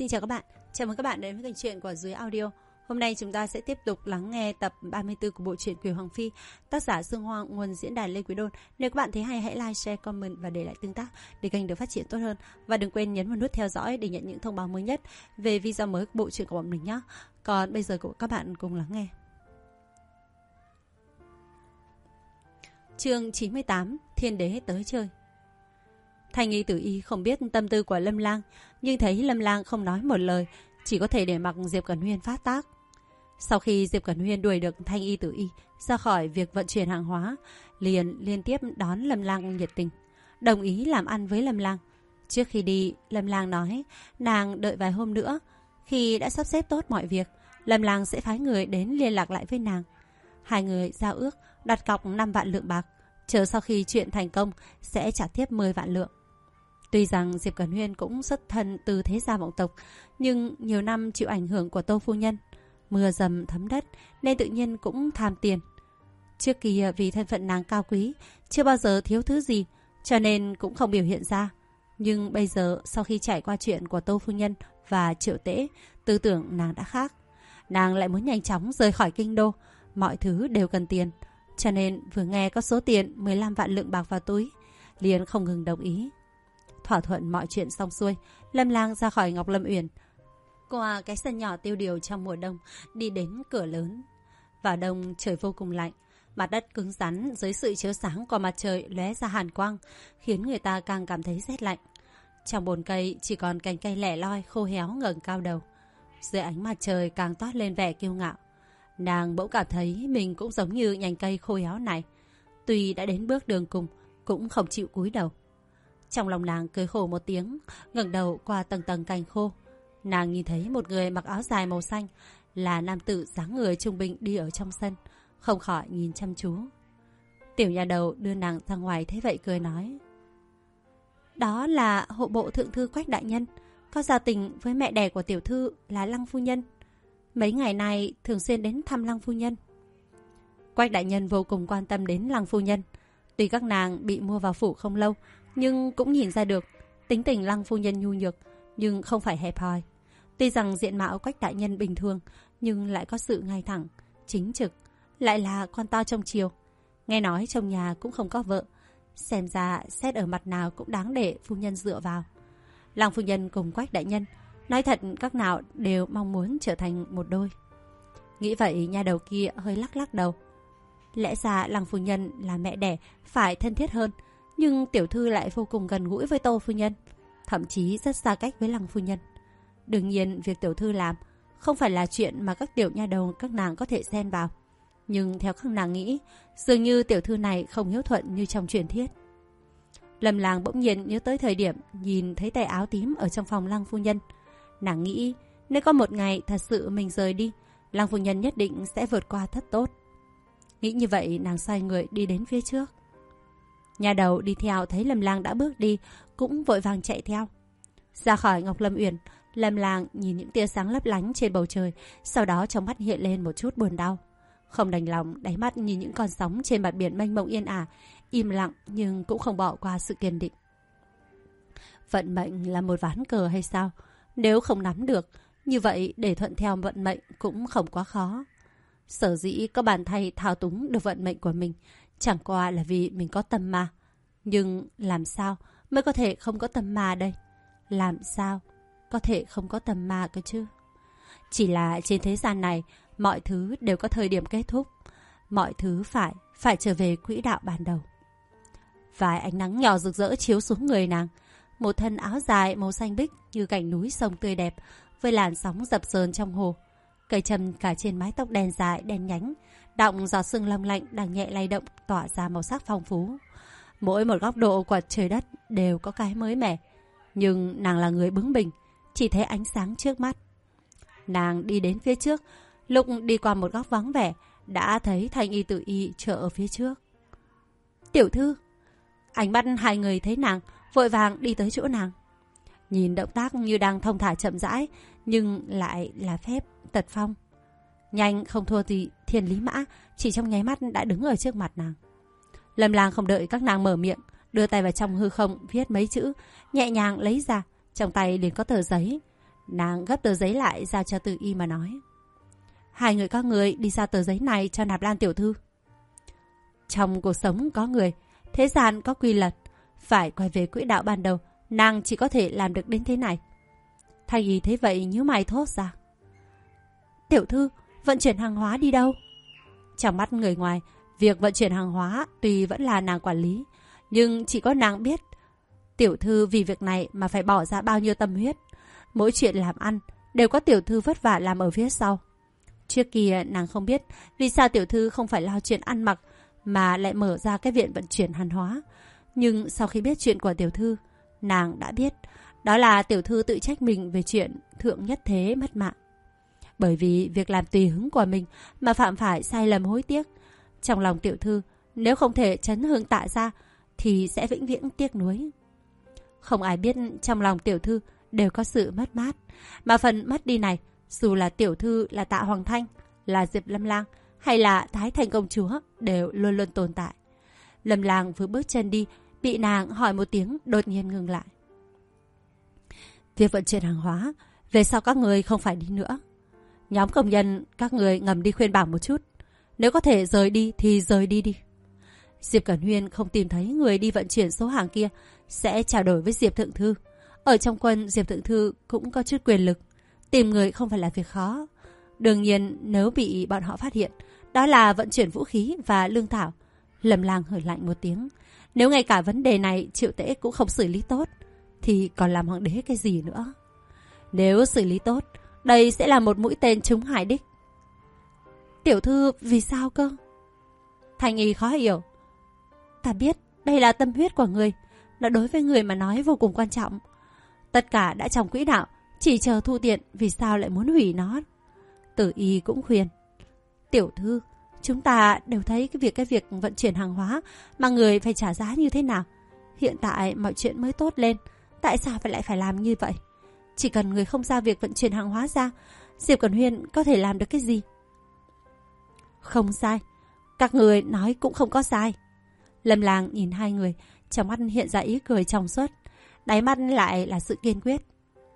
Xin chào các bạn, chào mừng các bạn đến với kênh truyện của Dưới Audio. Hôm nay chúng ta sẽ tiếp tục lắng nghe tập 34 của bộ truyện Kiều Hoàng Phi, tác giả Dương Hoa, nguồn diễn đàn Lê Quý Đôn. Nếu các bạn thấy hay, hãy like, share, comment và để lại tương tác để kênh được phát triển tốt hơn. Và đừng quên nhấn vào nút theo dõi để nhận những thông báo mới nhất về video mới của bộ truyện của bọn mình nhé. Còn bây giờ các bạn cùng lắng nghe. Chương 98, Thiên Đế tới chơi. Thanh Y Tử Y không biết tâm tư của Lâm Lang, nhưng thấy Lâm Lang không nói một lời, chỉ có thể để mặc Diệp Cẩn Huyên phát tác. Sau khi Diệp Cẩn Huyên đuổi được Thanh Y Tử Y ra khỏi việc vận chuyển hàng hóa, liền liên tiếp đón Lâm Lang nhiệt tình, đồng ý làm ăn với Lâm Lang. Trước khi đi, Lâm Lang nói nàng đợi vài hôm nữa, khi đã sắp xếp tốt mọi việc, Lâm Lang sẽ phái người đến liên lạc lại với nàng. Hai người giao ước đặt cọc 5 vạn lượng bạc, chờ sau khi chuyện thành công sẽ trả tiếp 10 vạn lượng. Tuy rằng Diệp Cẩn Huyên cũng xuất thân từ thế gia vọng tộc, nhưng nhiều năm chịu ảnh hưởng của Tô phu nhân, mưa dầm thấm đất nên tự nhiên cũng tham tiền. Trước kia vì thân phận nàng cao quý, chưa bao giờ thiếu thứ gì, cho nên cũng không biểu hiện ra. Nhưng bây giờ sau khi trải qua chuyện của Tô phu nhân và Triệu Tễ, tư tưởng nàng đã khác. Nàng lại muốn nhanh chóng rời khỏi kinh đô, mọi thứ đều cần tiền. Cho nên vừa nghe có số tiền 15 vạn lượng bạc vào túi, liền không ngừng đồng ý. Thỏa thuận mọi chuyện xong xuôi, Lâm Lang ra khỏi Ngọc Lâm Uyển, qua cái sân nhỏ tiêu điều trong mùa đông, đi đến cửa lớn. Vào đông trời vô cùng lạnh, mặt đất cứng rắn dưới sự chiếu sáng của mặt trời lóe ra hàn quang, khiến người ta càng cảm thấy rét lạnh. Trong bồn cây chỉ còn cành cây lẻ loi khô héo ngẩng cao đầu, dưới ánh mặt trời càng toát lên vẻ kiêu ngạo. Nàng bỗng cảm thấy mình cũng giống như nhành cây khô héo này, tuy đã đến bước đường cùng cũng không chịu cúi đầu. Trong lòng nàng cười khổ một tiếng, ngẩng đầu qua tầng tầng cành khô. Nàng nhìn thấy một người mặc áo dài màu xanh, là nam tử dáng người trung bình đi ở trong sân, không khỏi nhìn chăm chú. Tiểu nhà đầu đưa nàng ra ngoài thấy vậy cười nói: đó là hộ bộ thượng thư Quách đại nhân, có giao tình với mẹ đẻ của tiểu thư là Lăng phu nhân. Mấy ngày nay thường xuyên đến thăm Lăng phu nhân. Quách đại nhân vô cùng quan tâm đến Lăng phu nhân. Tuy các nàng bị mua vào phủ không lâu, nhưng cũng nhìn ra được tính tình Lăng phu nhân nhu nhược, nhưng không phải hẹp hòi. Tuy rằng diện mạo Quách đại nhân bình thường, nhưng lại có sự ngay thẳng, chính trực, lại là con to trong triều. Nghe nói trong nhà cũng không có vợ, xem ra xét ở mặt nào cũng đáng để phu nhân dựa vào. Lăng phu nhân cùng Quách đại nhân, nói thật các nào đều mong muốn trở thành một đôi. Nghĩ vậy, nhà đầu kia hơi lắc lắc đầu. Lẽ ra Lăng phu nhân là mẹ đẻ, phải thân thiết hơn, nhưng tiểu thư lại vô cùng gần gũi với Tô phu nhân, thậm chí rất xa cách với Lăng phu nhân. Đương nhiên việc tiểu thư làm không phải là chuyện mà các tiểu nha đầu các nàng có thể xen vào, nhưng theo các nàng nghĩ, dường như tiểu thư này không hiếu thuận như trong truyền thuyết. Lâm Lang bỗng nhiên nhớ tới thời điểm nhìn thấy tay áo tím ở trong phòng Lăng phu nhân. Nàng nghĩ nếu có một ngày thật sự mình rời đi, Lăng phu nhân nhất định sẽ vượt qua thật tốt. Nghĩ như vậy, nàng xoay người đi đến phía trước. Nhà đầu đi theo thấy Lâm Lang đã bước đi, cũng vội vàng chạy theo. Ra khỏi Ngọc Lâm Uyển, Lâm Lang nhìn những tia sáng lấp lánh trên bầu trời, sau đó trong mắt hiện lên một chút buồn đau. Không đành lòng đáy mắt nhìn những con sóng trên mặt biển mênh mông yên ả, im lặng nhưng cũng không bỏ qua sự kiên định. Vận mệnh là một ván cờ hay sao? Nếu không nắm được, như vậy để thuận theo vận mệnh cũng không quá khó. Sở dĩ có bàn tay thao túng được vận mệnh của mình, chẳng qua là vì mình có tâm ma. Nhưng làm sao mới có thể không có tâm ma đây? Làm sao có thể không có tâm ma cơ chứ? Chỉ là trên thế gian này, mọi thứ đều có thời điểm kết thúc. Mọi thứ phải trở về quỹ đạo ban đầu. Vài ánh nắng nhỏ rực rỡ chiếu xuống người nàng. Một thân áo dài màu xanh bích như cảnh núi sông tươi đẹp, với làn sóng dập dờn trong hồ. Cây châm cả trên mái tóc đen dài đen nhánh, đọng giọt sương long lạnh đang nhẹ lay động, tỏa ra màu sắc phong phú. Mỗi một góc độ của trời đất đều có cái mới mẻ, nhưng nàng là người bướng bỉnh, chỉ thấy ánh sáng trước mắt. Nàng đi đến phía trước, lúc đi qua một góc vắng vẻ, đã thấy Thanh Y Tử Y chờ ở phía trước. Tiểu thư! Ánh mắt hai người thấy nàng, vội vàng đi tới chỗ nàng. Nhìn động tác như đang thong thả chậm rãi, nhưng lại là phép tật phong. Nhanh không thua gì Thiên Lý Mã, chỉ trong nháy mắt đã đứng ở trước mặt nàng. Lâm Lang không đợi các nàng mở miệng, đưa tay vào trong hư không viết mấy chữ, nhẹ nhàng lấy ra, trong tay liền có tờ giấy. Nàng gấp tờ giấy lại giao cho Từ Y mà nói. Hai người các người đi giao tờ giấy này cho Nạp Lan tiểu thư. Trong cuộc sống có người, thế gian có quy luật, phải quay về quỹ đạo ban đầu, nàng chỉ có thể làm được đến thế này. Thanh Y thấy vậy nhíu mày thốt ra. Tiểu thư, vận chuyển hàng hóa đi đâu? Trong mắt người ngoài, việc vận chuyển hàng hóa tuy vẫn là nàng quản lý, nhưng chỉ có nàng biết tiểu thư vì việc này mà phải bỏ ra bao nhiêu tâm huyết. Mỗi chuyện làm ăn đều có tiểu thư vất vả làm ở phía sau. Trước kia nàng không biết vì sao tiểu thư không phải lo chuyện ăn mặc mà lại mở ra cái viện vận chuyển hàng hóa. Nhưng sau khi biết chuyện của tiểu thư, nàng đã biết đó là tiểu thư tự trách mình về chuyện thượng nhất thế mất mạng. Bởi vì việc làm tùy hứng của mình mà phạm phải sai lầm hối tiếc. Trong lòng tiểu thư, nếu không thể chấn hương tạ ra thì sẽ vĩnh viễn tiếc nuối. Không ai biết trong lòng tiểu thư đều có sự mất mát. Mà phần mất đi này, dù là tiểu thư là Tạ Hoàng Thanh, là Diệp Lâm Lang hay là Thái Thành công chúa đều luôn luôn tồn tại. Lâm Lang vừa bước chân đi, bị nàng hỏi một tiếng đột nhiên ngừng lại. Việc vận chuyển hàng hóa, về sau các người không phải đi nữa. Nhóm công nhân các người ngầm đi khuyên bảo một chút. Nếu có thể rời đi thì rời đi đi. Diệp Cẩn Huyên không tìm thấy người đi vận chuyển số hàng kia, sẽ trao đổi với Diệp Thượng Thư. Ở trong quân, Diệp Thượng Thư cũng có chút quyền lực. Tìm người không phải là việc khó. Đương nhiên nếu bị bọn họ phát hiện, đó là vận chuyển vũ khí và lương thảo. Lâm Lang hừ lạnh một tiếng. Nếu ngay cả vấn đề này Triệu Tễ cũng không xử lý tốt, thì còn làm hoàng đế cái gì nữa. Nếu xử lý tốt, đây sẽ là một mũi tên trúng hải đích. Tiểu thư vì sao cơ? Thanh Y khó hiểu. Ta biết đây là tâm huyết của người, nó đối với người mà nói vô cùng quan trọng. Tất cả đã trong quỹ đạo, chỉ chờ thu tiện, vì sao lại muốn hủy nó? Tử Y cũng khuyên. Tiểu thư, chúng ta đều thấy cái việc vận chuyển hàng hóa mà người phải trả giá như thế nào. Hiện tại mọi chuyện mới tốt lên, tại sao lại phải làm như vậy? Chỉ cần người không giao việc vận chuyển hàng hóa ra, Diệp Cẩn Huyên có thể làm được cái gì? Không sai, các người nói cũng không có sai. Lâm Lang nhìn hai người, trong mắt hiện ra ý cười trong suốt, đáy mắt lại là sự kiên quyết.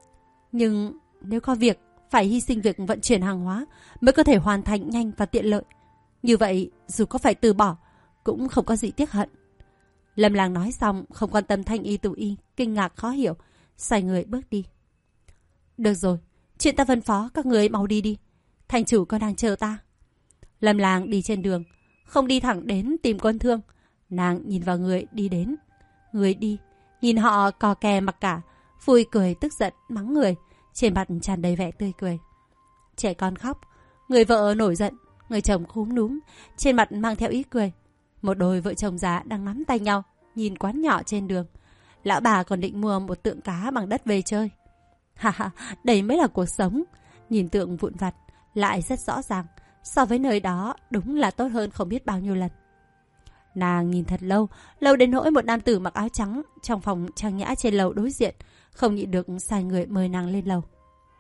Nhưng nếu có việc phải hy sinh việc vận chuyển hàng hóa mới có thể hoàn thành nhanh và tiện lợi, như vậy dù có phải từ bỏ cũng không có gì tiếc hận. Lâm Lang nói xong không quan tâm Thanh Y, Tử Y kinh ngạc khó hiểu, xoay người bước đi. Được rồi, chuyện ta phân phó các người mau đi đi, thành chủ còn đang chờ ta. Lâm Lang đi trên đường, không đi thẳng đến tìm Quân Thương. Nàng nhìn vào người đi đến. Người đi, nhìn họ cò kè mặc cả, vui cười tức giận mắng người, trên mặt tràn đầy vẻ tươi cười. Trẻ con khóc, người vợ nổi giận, người chồng cúm núm, trên mặt mang theo ý cười. Một đôi vợ chồng già đang nắm tay nhau, nhìn quán nhỏ trên đường. Lão bà còn định mua một tượng cá bằng đất về chơi. Ha ha, đây mới là cuộc sống. Nhìn tượng vụn vặt lại rất rõ ràng, so với nơi đó đúng là tốt hơn không biết bao nhiêu lần. Nàng nhìn thật lâu, lâu đến nỗi một nam tử mặc áo trắng trong phòng trang nhã trên lầu đối diện không nhịn được sai người mời nàng lên lầu.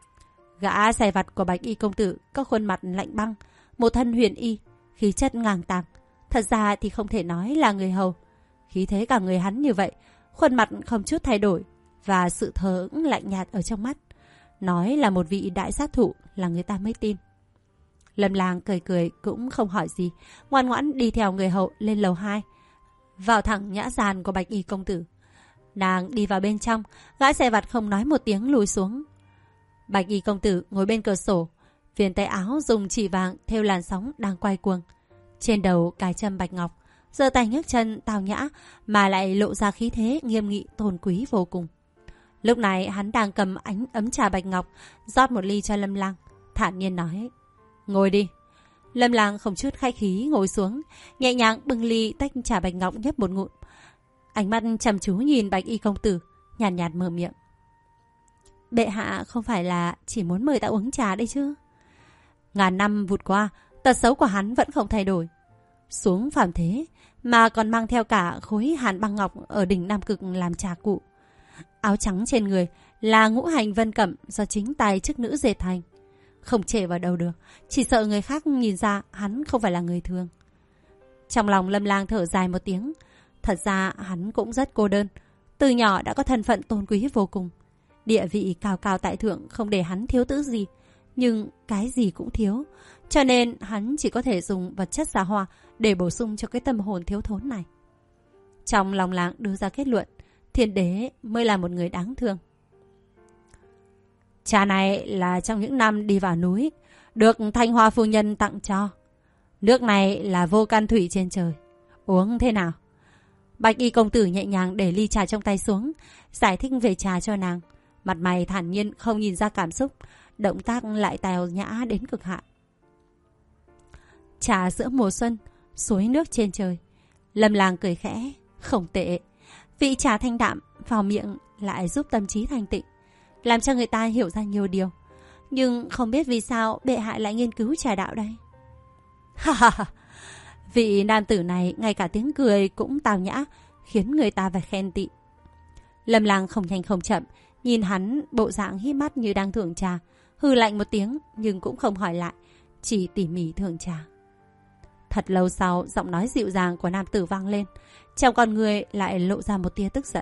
Gã sai vặt của Bạch Y công tử có khuôn mặt lạnh băng, một thân huyền y, khí chất ngang tàng. Thật ra thì không thể nói là người hầu. Khí thế cả người hắn như vậy, khuôn mặt không chút thay đổi và sự thờ ững lạnh nhạt ở trong mắt. Nói là một vị đại sát thủ là người ta mới tin. Lâm Lang cười cười cũng không hỏi gì, ngoan ngoãn đi theo người hầu lên lầu 2, vào thẳng nhã gian của Bạch Y công tử. Nàng đi vào bên trong, gã xe vặt không nói một tiếng lùi xuống. Bạch Y công tử ngồi bên cửa sổ, viền tay áo dùng chỉ vàng thêu làn sóng đang quay cuồng, trên đầu cài châm bạch ngọc, giơ tay nhấc chân tào nhã mà lại lộ ra khí thế nghiêm nghị tôn quý vô cùng. Lúc này hắn đang cầm ánh ấm trà bạch ngọc, rót một ly cho Lâm Lang, thản nhiên nói: Ngồi đi. Lâm Lang không chút khách khí ngồi xuống, nhẹ nhàng bưng ly tách trà bạch ngọc nhấp một ngụm. Ánh mắt chăm chú nhìn Bạch Y công tử, nhàn nhạt mở miệng: Bệ hạ không phải là chỉ muốn mời ta uống trà đây chứ? Ngàn năm vụt qua, tật xấu của hắn vẫn không thay đổi. Xuống phàm thế mà còn mang theo cả khối hàn băng ngọc ở đỉnh Nam Cực làm trà cụ. Áo trắng trên người là ngũ hành vân cẩm do chính tay chức nữ dệt thành. Không chê vào đâu được, chỉ sợ người khác nhìn ra hắn không phải là người thường. Trong lòng Lâm Lang thở dài một tiếng. Thật ra hắn cũng rất cô đơn, từ nhỏ đã có thân phận tôn quý vô cùng. Địa vị cao cao tại thượng không để hắn thiếu thứ gì, nhưng cái gì cũng thiếu. Cho nên hắn chỉ có thể dùng vật chất xa hoa để bổ sung cho cái tâm hồn thiếu thốn này. Trong lòng làng đưa ra kết luận, Thiên Đế mới là một người đáng thương. Trà này là trong những năm đi vào núi, được Thanh Hoa phu nhân tặng cho. Nước này là vô can thủy trên trời. Uống thế nào? Bạch y công tử nhẹ nhàng để ly trà trong tay xuống, giải thích về trà cho nàng. Mặt mày thản nhiên không nhìn ra cảm xúc, động tác lại tào nhã đến cực hạn. Trà giữa mùa xuân, suối nước trên trời. Lâm Lang cười khẽ, không tệ. Vị trà thanh đạm vào miệng lại giúp tâm trí thanh tịnh, làm cho người ta hiểu ra nhiều điều. Nhưng không biết vì sao bệ hạ lại nghiên cứu trà đạo đây. Ha ha ha. Vị nam tử này ngay cả tiếng cười cũng tào nhã, khiến người ta phải khen tị. Lâm Lang không nhanh không chậm, nhìn hắn bộ dạng híp mắt như đang thưởng trà, hừ lạnh một tiếng nhưng cũng không hỏi lại, chỉ tỉ mỉ thưởng trà. Thật lâu sau, giọng nói dịu dàng của nam tử vang lên, trong con người lại lộ ra một tia tức giận.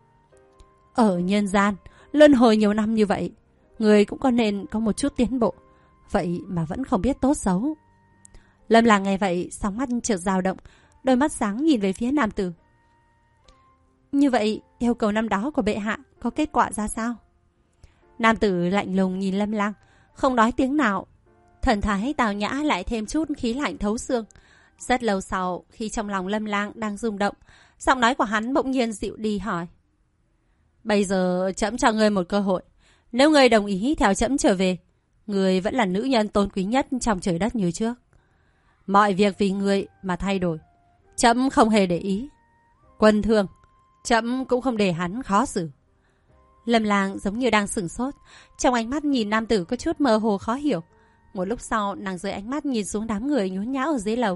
Ở nhân gian, luân hồi nhiều năm như vậy, người cũng có nên có một chút tiến bộ, vậy mà vẫn không biết tốt xấu. Lâm Lang nghe vậy, sóng mắt chợt dao động, đôi mắt sáng nhìn về phía nam tử. Như vậy, yêu cầu năm đó của bệ hạ có kết quả ra sao? Nam tử lạnh lùng nhìn Lâm Lang, không nói tiếng nào. Thần thái tào nhã lại thêm chút khí lạnh thấu xương. Rất lâu sau, khi trong lòng Lâm Lang đang rung động, giọng nói của hắn bỗng nhiên dịu đi hỏi. Bây giờ trẫm cho ngươi một cơ hội. Nếu ngươi đồng ý theo trẫm trở về, ngươi vẫn là nữ nhân tôn quý nhất trong trời đất như trước. Mọi việc vì ngươi mà thay đổi, trẫm không hề để ý. Quân Thương, trẫm cũng không để hắn khó xử. Lâm Lang giống như đang sửng sốt, trong ánh mắt nhìn nam tử có chút mơ hồ khó hiểu. Một lúc sau, nàng rời ánh mắt nhìn xuống đám người nhốn nháo ở dưới lầu.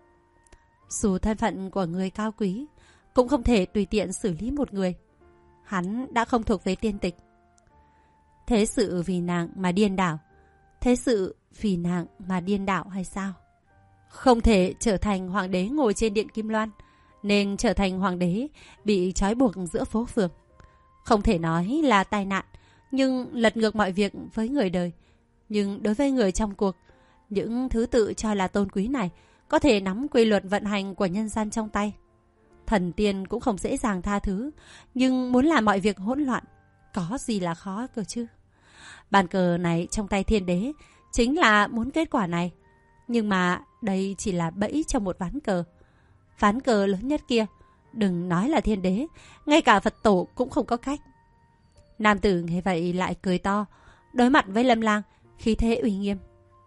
Dù thân phận của người cao quý, cũng không thể tùy tiện xử lý một người. Hắn đã không thuộc về tiên tịch. Thế sự vì nàng mà điên đảo. Thế sự vì nàng mà điên đảo hay sao? Không thể trở thành hoàng đế ngồi trên điện Kim Loan, nên trở thành hoàng đế bị trói buộc giữa phố phường. Không thể nói là tai nạn, nhưng lật ngược mọi việc với người đời. Nhưng đối với người trong cuộc, những thứ tự cho là tôn quý này có thể nắm quy luật vận hành của nhân gian trong tay. Thần tiên cũng không dễ dàng tha thứ, nhưng muốn làm mọi việc hỗn loạn, có gì là khó cơ chứ. Bàn cờ này trong tay Thiên Đế chính là muốn kết quả này. Nhưng mà đây chỉ là bẫy trong một ván cờ. Ván cờ lớn nhất kia, đừng nói là Thiên Đế, ngay cả Phật tổ cũng không có cách. Nam tử nghe vậy lại cười to, đối mặt với Lâm Lang, khí thế uy nghiêm.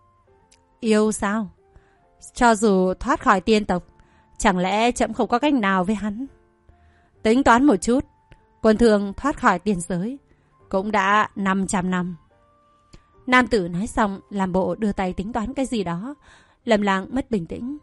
Yêu sao? Cho dù thoát khỏi tiên tộc, chẳng lẽ trẫm không có cách nào với hắn? Tính toán một chút, Quân Thương thoát khỏi tiên giới cũng đã 500 năm. Nam tử nói xong, làm bộ đưa tay tính toán cái gì đó. Lâm Lang mất bình tĩnh.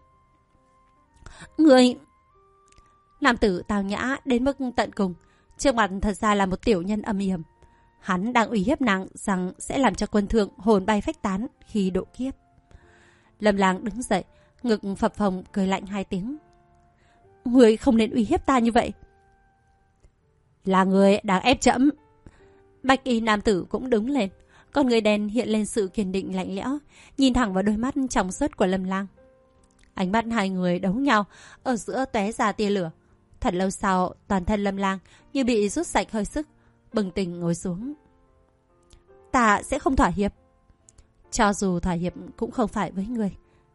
Người... Nam tử tào nhã đến mức tận cùng, trước mặt thật ra là một tiểu nhân âm hiểm. Hắn đang uy hiếp nàng rằng sẽ làm cho Quân Thương hồn bay phách tán khi độ kiếp. Lâm Lang đứng dậy, ngực phập phồng cười lạnh 2 tiếng. Người không nên uy hiếp ta như vậy. Là người đang ép trẫm. Bạch y nam tử cũng đứng lên, con người đen hiện lên sự kiên định lạnh lẽo, nhìn thẳng vào đôi mắt trong suốt của Lâm Lang. Ánh mắt hai người đấu nhau, ở giữa tóe ra tia lửa. Thật lâu sau, toàn thân Lâm Lang như bị rút sạch hơi sức, bừng tỉnh ngồi xuống. Ta sẽ không thỏa hiệp. Cho dù thỏa hiệp cũng không phải với người.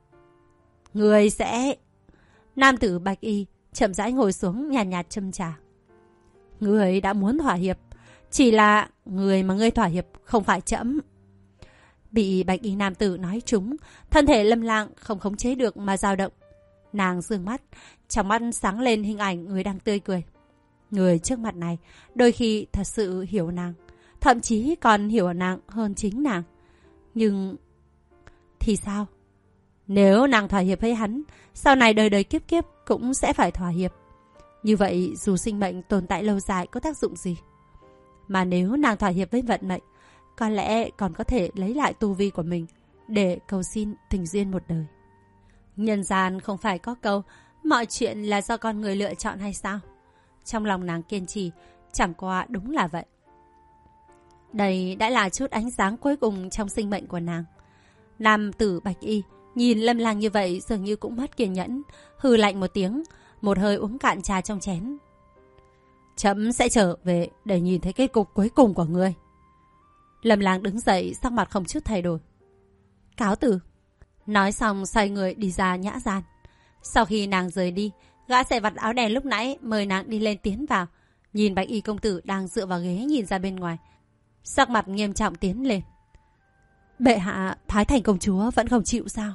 Người sẽ... Nam tử bạch y chậm rãi ngồi xuống, nhàn nhạt châm trà. Người đã muốn thỏa hiệp, chỉ là người mà ngươi thỏa hiệp không phải trẫm. Bị bạch y nam tử nói trúng, thân thể Lâm Lang không khống chế được mà dao động. Nàng dương mắt, trong mắt sáng lên hình ảnh người đang tươi cười. Người trước mặt này đôi khi thật sự hiểu nàng, thậm chí còn hiểu nàng hơn chính nàng. Nhưng... thì sao? Nếu nàng thỏa hiệp với hắn, sau này đời đời kiếp kiếp cũng sẽ phải thỏa hiệp. Như vậy dù sinh mệnh tồn tại lâu dài có tác dụng gì? Mà nếu nàng thỏa hiệp với vận mệnh, có lẽ còn có thể lấy lại tu vi của mình để cầu xin tình duyên một đời. Nhân gian không phải có câu mọi chuyện là do con người lựa chọn hay sao? Trong lòng nàng kiên trì, chẳng qua đúng là vậy. Đây đã là chút ánh sáng cuối cùng trong sinh mệnh của nàng. Nam tử bạch y nhìn Lâm Lang như vậy dường như cũng mất kiên nhẫn, hừ lạnh một tiếng, một hơi uống cạn trà trong chén. Chấm sẽ trở về để nhìn thấy kết cục cuối cùng của ngươi. Lâm Lang đứng dậy, sắc mặt không chút thay đổi. Cáo từ. Nói xong xoay người đi ra nhã gian. Sau khi nàng rời đi, gã xe vặt áo đen lúc nãy mời nàng đi lên tiến vào. Nhìn bạch y công tử đang dựa vào ghế nhìn ra bên ngoài, sắc mặt nghiêm trọng tiến lên. Bệ hạ, Thái Thành công chúa vẫn không chịu sao?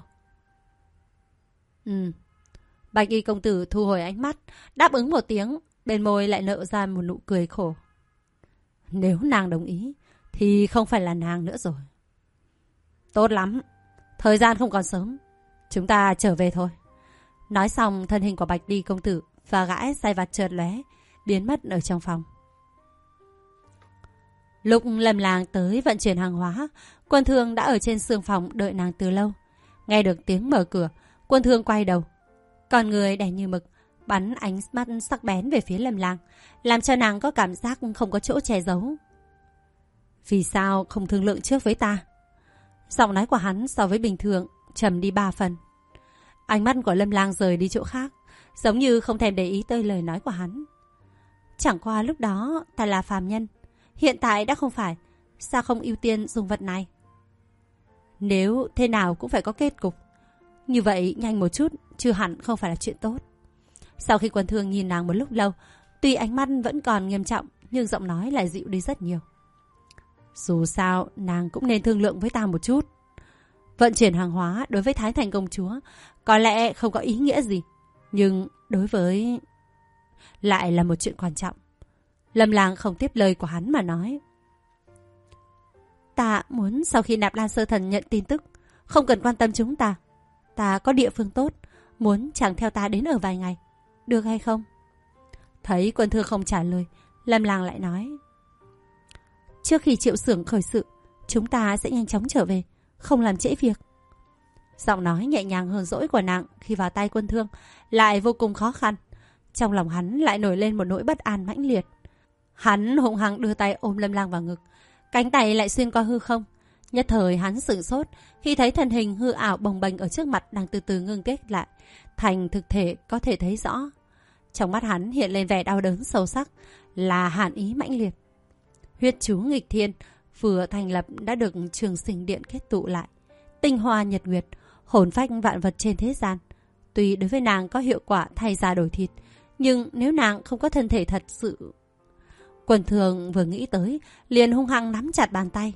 Bạch y công tử thu hồi ánh mắt, đáp ứng một tiếng, bên môi lại nở ra một nụ cười khổ. Nếu nàng đồng ý thì không phải là nàng nữa rồi. Tốt lắm, thời gian không còn sớm, chúng ta trở về thôi. Nói xong, thân hình của bạch y công tử và gã sai vặt chợt lóe, biến mất ở trong phòng. Lúc Lâm Lang tới vận chuyển hàng hóa, Quân Thương đã ở trên sương phòng đợi nàng từ lâu. Nghe được tiếng mở cửa, Quân Thương quay đầu, con người đen như mực, bắn ánh mắt sắc bén về phía Lâm Lang, làm cho nàng có cảm giác không có chỗ che giấu. Vì sao không thương lượng trước với ta? Giọng nói của hắn so với bình thường trầm đi 3 phần. Ánh mắt của Lâm Lang rời đi chỗ khác, giống như không thèm để ý tới lời nói của hắn. Chẳng qua lúc đó ta là phàm nhân, hiện tại đã không phải, sao không ưu tiên dùng vật này? Nếu thế nào cũng phải có kết cục, như vậy nhanh một chút chưa hẳn không phải là chuyện tốt. Sau khi Quân Thương nhìn nàng một lúc lâu, tuy ánh mắt vẫn còn nghiêm trọng, nhưng giọng nói lại dịu đi rất nhiều. Dù sao, nàng cũng nên thương lượng với ta một chút. Vận chuyển hàng hóa đối với Thái Thành công chúa có lẽ không có ý nghĩa gì, nhưng đối với... lại là một chuyện quan trọng. Lâm Lang không tiếp lời của hắn mà nói. Ta muốn sau khi Nạp Lan Sơ Thần nhận tin tức, không cần quan tâm chúng ta. Ta có địa phương tốt, muốn chàng theo ta đến ở vài ngày, được hay không? Thấy Quân Thương không trả lời, Lâm Lang lại nói. Trước khi Triệu Xưởng khởi sự, chúng ta sẽ nhanh chóng trở về, không làm trễ việc. Giọng nói nhẹ nhàng hờn dỗi của nàng khi vào tay Quân Thương lại vô cùng khó khăn. Trong lòng hắn lại nổi lên một nỗi bất an mãnh liệt. Hắn hùng hăng đưa tay ôm Lâm Lang vào ngực, cánh tay lại xuyên qua hư không. Nhất thời hắn sửng sốt khi thấy thân hình hư ảo bồng bềnh ở trước mặt đang từ từ ngưng kết lại thành thực thể có thể thấy rõ. Trong mắt hắn hiện lên vẻ đau đớn sâu sắc, là hàn ý mãnh liệt. Huyết chú nghịch thiên vừa thành lập đã được Trường Sinh Điện kết tụ lại, tinh hoa nhật nguyệt, hồn phách vạn vật trên thế gian. Tuy đối với nàng có hiệu quả thay da đổi thịt, nhưng nếu nàng không có thân thể thật sự... Quân Thương vừa nghĩ tới, liền hung hăng nắm chặt bàn tay.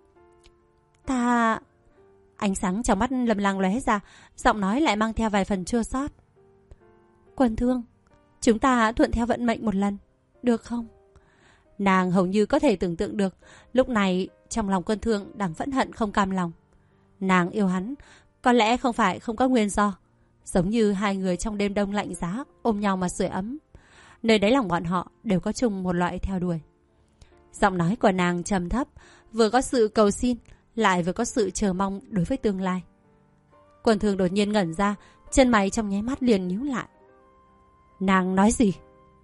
Ta... Ánh sáng trong mắt Lâm Lang lóe ra, giọng nói lại mang theo vài phần chua xót. Quân Thương, chúng ta thuận theo vận mệnh một lần, được không? Nàng hầu như có thể tưởng tượng được, lúc này trong lòng Quân Thương đang phẫn hận không cam lòng. Nàng yêu hắn, có lẽ không phải không có nguyên do. Giống như hai người trong đêm đông lạnh giá ôm nhau mà sưởi ấm. Nơi đáy lòng bọn họ đều có chung một loại theo đuổi. Giọng nói của nàng trầm thấp, vừa có sự cầu xin, lại vừa có sự chờ mong đối với tương lai. Quân Thương đột nhiên ngẩn ra, chân mày trong nháy mắt liền nhíu lại. Nàng nói gì?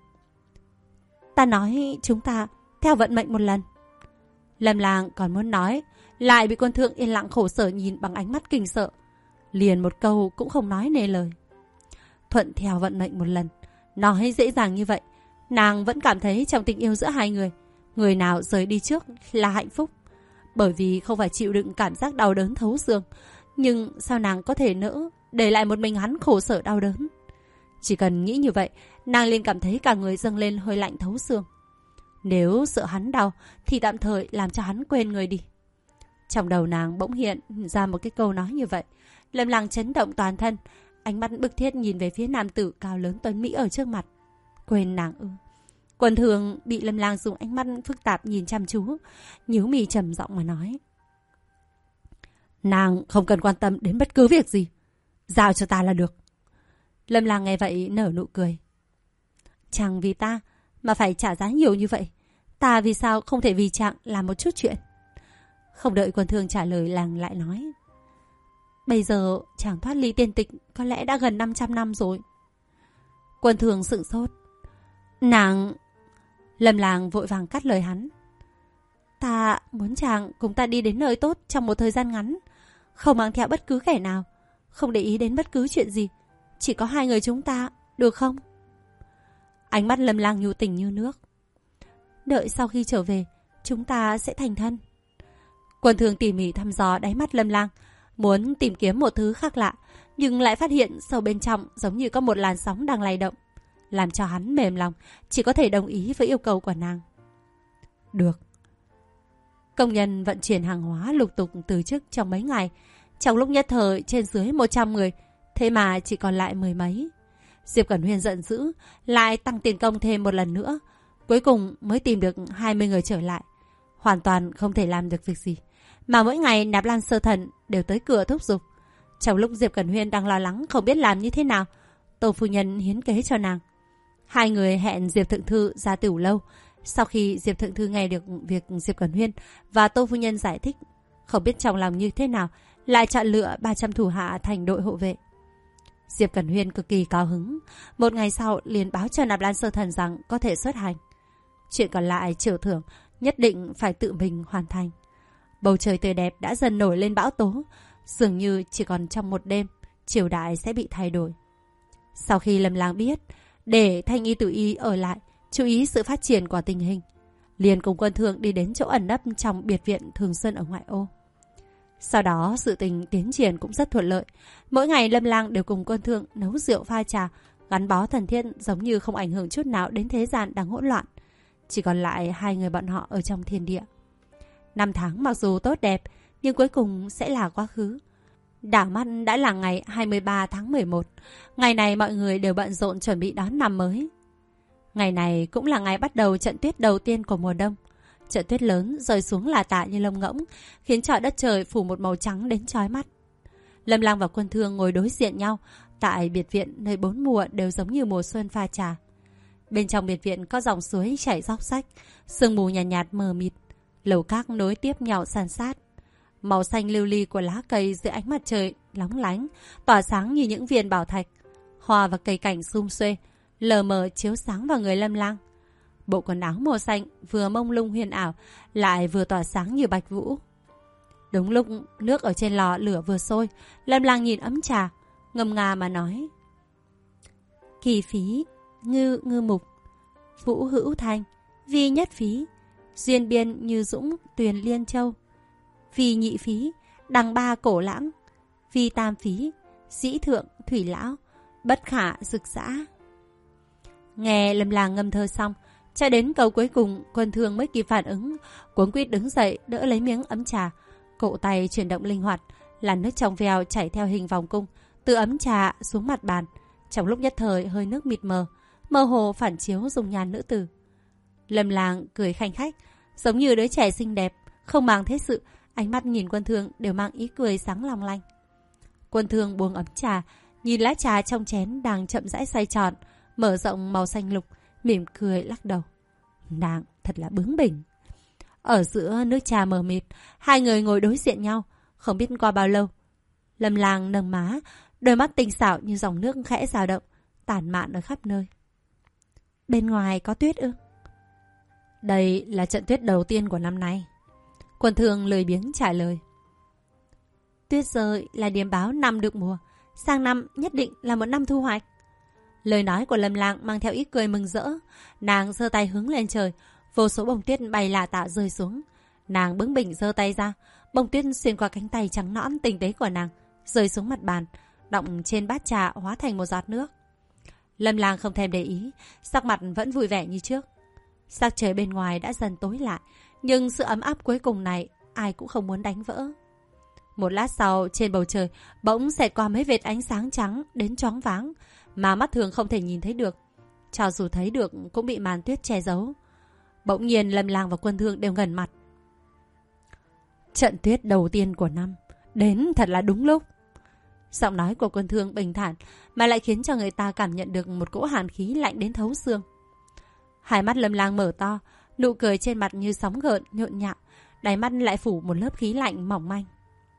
Ta nói chúng ta theo vận mệnh một lần. Lâm Lang còn muốn nói, lại bị Quân Thương yên lặng khổ sở nhìn bằng ánh mắt kinh sợ, liền một câu cũng không nói nên lời. Thuận theo vận mệnh một lần, nói dễ dàng như vậy, nàng vẫn cảm thấy trong tình yêu giữa hai người, người nào rời đi trước là hạnh phúc, bởi vì không phải chịu đựng cảm giác đau đớn thấu xương. Nhưng sao nàng có thể nỡ để lại một mình hắn khổ sở đau đớn? Chỉ cần nghĩ như vậy, nàng liền cảm thấy cả người dâng lên hơi lạnh thấu xương. Nếu sợ hắn đau thì tạm thời làm cho hắn quên người đi. Trong đầu nàng bỗng hiện ra một cái câu nói như vậy. Lâm Lang chấn động toàn thân, ánh mắt bức thiết nhìn về phía nam tử cao lớn tuấn mỹ ở trước mặt. Quên nàng ư? Quân Thương bị Lâm Lang dùng ánh mắt phức tạp nhìn chăm chú, nhíu mày trầm giọng mà nói. Nàng không cần quan tâm đến bất cứ việc gì, giao cho ta là được. Lâm Lang nghe vậy nở nụ cười. Chẳng vì ta mà phải trả giá nhiều như vậy, ta vì sao không thể vì chàng làm một chút chuyện? Không đợi Quân Thương trả lời, nàng lại nói. Bây giờ chàng thoát ly tiên tịch có lẽ đã gần 500 năm rồi. Quân Thương sửng sốt. Nàng... Lâm Lang vội vàng cắt lời hắn. Ta muốn chàng cùng ta đi đến nơi tốt trong một thời gian ngắn, không mang theo bất cứ kẻ nào, không để ý đến bất cứ chuyện gì, chỉ có hai người chúng ta, được không? Ánh mắt Lâm Lang nhu tình như nước. Đợi sau khi trở về, chúng ta sẽ thành thân. Quân Thương tỉ mỉ thăm dò đáy mắt Lâm Lang, muốn tìm kiếm một thứ khác lạ, nhưng lại phát hiện sâu bên trong giống như có một làn sóng đang lay động, làm cho hắn mềm lòng, chỉ có thể đồng ý với yêu cầu của nàng. Được. Công nhân vận chuyển hàng hóa lục tục từ chức trong mấy ngày. Trong lúc nhất thời trên dưới 100 người, thế mà chỉ còn lại mười mấy. Diệp Cẩn Huyên giận dữ, lại tăng tiền công thêm một lần nữa. Cuối cùng mới tìm được 20 người trở lại. Hoàn toàn không thể làm được việc gì. Mà mỗi ngày Nạp Lan Sơ Thần đều tới cửa thúc giục. Trong lúc Diệp Cẩn Huyên đang lo lắng không biết làm như thế nào, Tô phu nhân hiến kế cho nàng. Hai người hẹn Diệp Thượng Thư ra Tửu Lâu. Sau khi Diệp Thượng Thư nghe được việc Diệp Cẩn Huyên và Tô phu nhân giải thích, không biết trong lòng như thế nào, lại chọn lựa 300 thủ hạ thành đội hộ vệ. Diệp Cẩn Huyên cực kỳ cao hứng. Một ngày sau liền báo cho Nạp Lan Sơ Thần rằng có thể xuất hành. Chuyện còn lại trừ thưởng nhất định phải tự mình hoàn thành. Bầu trời tươi đẹp đã dần nổi lên bão tố, dường như chỉ còn trong một đêm triều đại sẽ bị thay đổi. Sau khi Lâm Lang biết để Thanh Y Tử Y ở lại chú ý sự phát triển của tình hình, liền cùng Quân Thương đi đến chỗ ẩn nấp trong biệt viện Thường Xuân ở ngoại ô. Sau đó sự tình tiến triển cũng rất thuận lợi. Mỗi ngày Lâm Lang đều cùng Quân Thương nấu rượu pha trà, gắn bó thân thiết giống như không ảnh hưởng chút nào đến thế gian đang hỗn loạn. Chỉ còn lại hai người bọn họ ở trong thiên địa. Năm tháng mặc dù tốt đẹp, nhưng cuối cùng sẽ là quá khứ. Đảo mắt đã là ngày 23 tháng 11. Ngày này mọi người đều bận rộn chuẩn bị đón năm mới. Ngày này cũng là ngày bắt đầu trận tuyết đầu tiên của mùa đông. Trận tuyết lớn rơi xuống là tả như lông ngỗng, khiến cho đất trời phủ một màu trắng đến chói mắt. Lâm Lang và Quân Thương ngồi đối diện nhau tại biệt viện nơi bốn mùa đều giống như mùa xuân pha trà. Bên trong biệt viện có dòng suối chảy róc rách, sương mù nhàn nhạt mờ mịt, lầu các nối tiếp nhau san sát. Màu xanh lưu ly của lá cây dưới ánh mặt trời lóng lánh, tỏa sáng như những viên bảo thạch. Hoa và cây cảnh sum xuê, lờ mờ chiếu sáng vào người Lâm Lang. Bộ quần áo màu xanh vừa mông lung huyền ảo, lại vừa tỏa sáng như bạch vũ. Đúng lúc nước ở trên lò lửa vừa sôi, Lâm Lang nhìn ấm trà, ngâm nga mà nói: Kỳ phí, ngư ngư mục, vũ hữu thanh, vi nhất phí, duyên biên như dũng tuyền liên châu, vi nhị phí, đằng ba cổ lãng, vi tam phí, dĩ thượng thủy lão, bất khả dực dã. Nghe Lâm Lang ngâm thơ xong, cho đến câu cuối cùng, Quân Thương mới kịp phản ứng, cuống quýt đứng dậy đỡ lấy miếng ấm trà, cậu tay chuyển động linh hoạt, làn nước trong veo chảy theo hình vòng cung từ ấm trà xuống mặt bàn. Trong lúc nhất thời hơi nước mịt mờ, mơ hồ phản chiếu dung nhan nữ tử. Lâm Lang cười khanh khách, giống như đứa trẻ xinh đẹp, không màng thế sự, ánh mắt nhìn Quân Thương đều mang ý cười sáng long lanh. Quân Thương buông ấm trà, nhìn lá trà trong chén đang chậm rãi xoay tròn, mở rộng màu xanh lục, mỉm cười lắc đầu. Nàng thật là bướng bỉnh. Ở giữa nước trà mờ mịt, hai người ngồi đối diện nhau, không biết qua bao lâu. Lâm Lang nâng má, đôi mắt tinh xảo như dòng nước khẽ dao động, tản mạn ở khắp nơi. Bên ngoài có tuyết ư? Đây là trận tuyết đầu tiên của năm nay. Quân Thương lười biếng trả lời. Tuyết rơi là điểm báo năm được mùa, sang năm nhất định là một năm thu hoạch. Lời nói của Lâm Lang mang theo ý cười mừng rỡ. Nàng giơ tay hướng lên trời, vô số bông tuyết bay lả tả rơi xuống. Nàng bướng bỉnh giơ tay ra, bông tuyết xuyên qua cánh tay trắng nõn tinh tế của nàng, rơi xuống mặt bàn, đọng trên bát trà hóa thành một giọt nước. Lâm Lang không thèm để ý, sắc mặt vẫn vui vẻ như trước. Sắc trời bên ngoài đã dần tối lại, nhưng sự ấm áp cuối cùng này ai cũng không muốn đánh vỡ. Một lát sau, trên bầu trời bỗng xẹt qua mấy vệt ánh sáng trắng đến choáng váng, mà mắt thường không thể nhìn thấy được. Cho dù thấy được cũng bị màn tuyết che giấu. Bỗng nhiên Lâm Lang và Quân Thương đều ngẩn mặt. Trận tuyết đầu tiên của năm đến thật là đúng lúc. Giọng nói của Quân Thương bình thản mà lại khiến cho người ta cảm nhận được một cỗ hàn khí lạnh đến thấu xương. Hai mắt Lâm Lang mở to, nụ cười trên mặt như sóng gợn nhộn nhạo, đáy mắt lại phủ một lớp khí lạnh mỏng manh.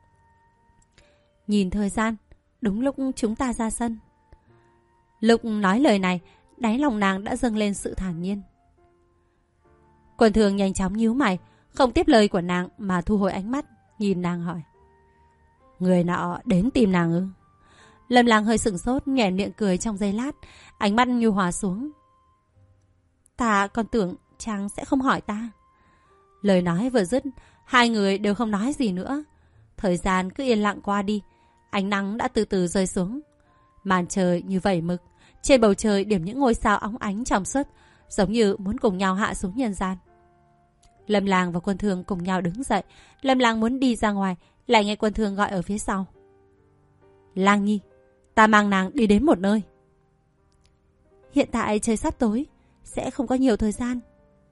Nhìn thời gian, đúng lúc chúng ta ra sân. Lúc nói lời này, đáy lòng nàng đã dâng lên sự thản nhiên. Quân Thương nhanh chóng nhíu mày, không tiếp lời của nàng mà thu hồi ánh mắt, nhìn nàng hỏi. Người nọ đến tìm nàng ư? Lâm Lang hơi sửng sốt, nhoẻn miệng cười trong giây lát, ánh mắt nhu hòa xuống. Ta còn tưởng chàng sẽ không hỏi ta. Lời nói vừa dứt, hai người đều không nói gì nữa. Thời gian cứ yên lặng qua đi, ánh nắng đã từ từ rơi xuống. Màn trời như vẩy mực, trên bầu trời điểm những ngôi sao óng ánh trong suốt, giống như muốn cùng nhau hạ xuống nhân gian. Lâm Lang và Quân Thương cùng nhau đứng dậy. Lâm Lang muốn đi ra ngoài, lại nghe Quân Thương gọi ở phía sau. Lang Nhi, ta mang nàng đi đến một nơi. Hiện tại trời sắp tối, sẽ không có nhiều thời gian.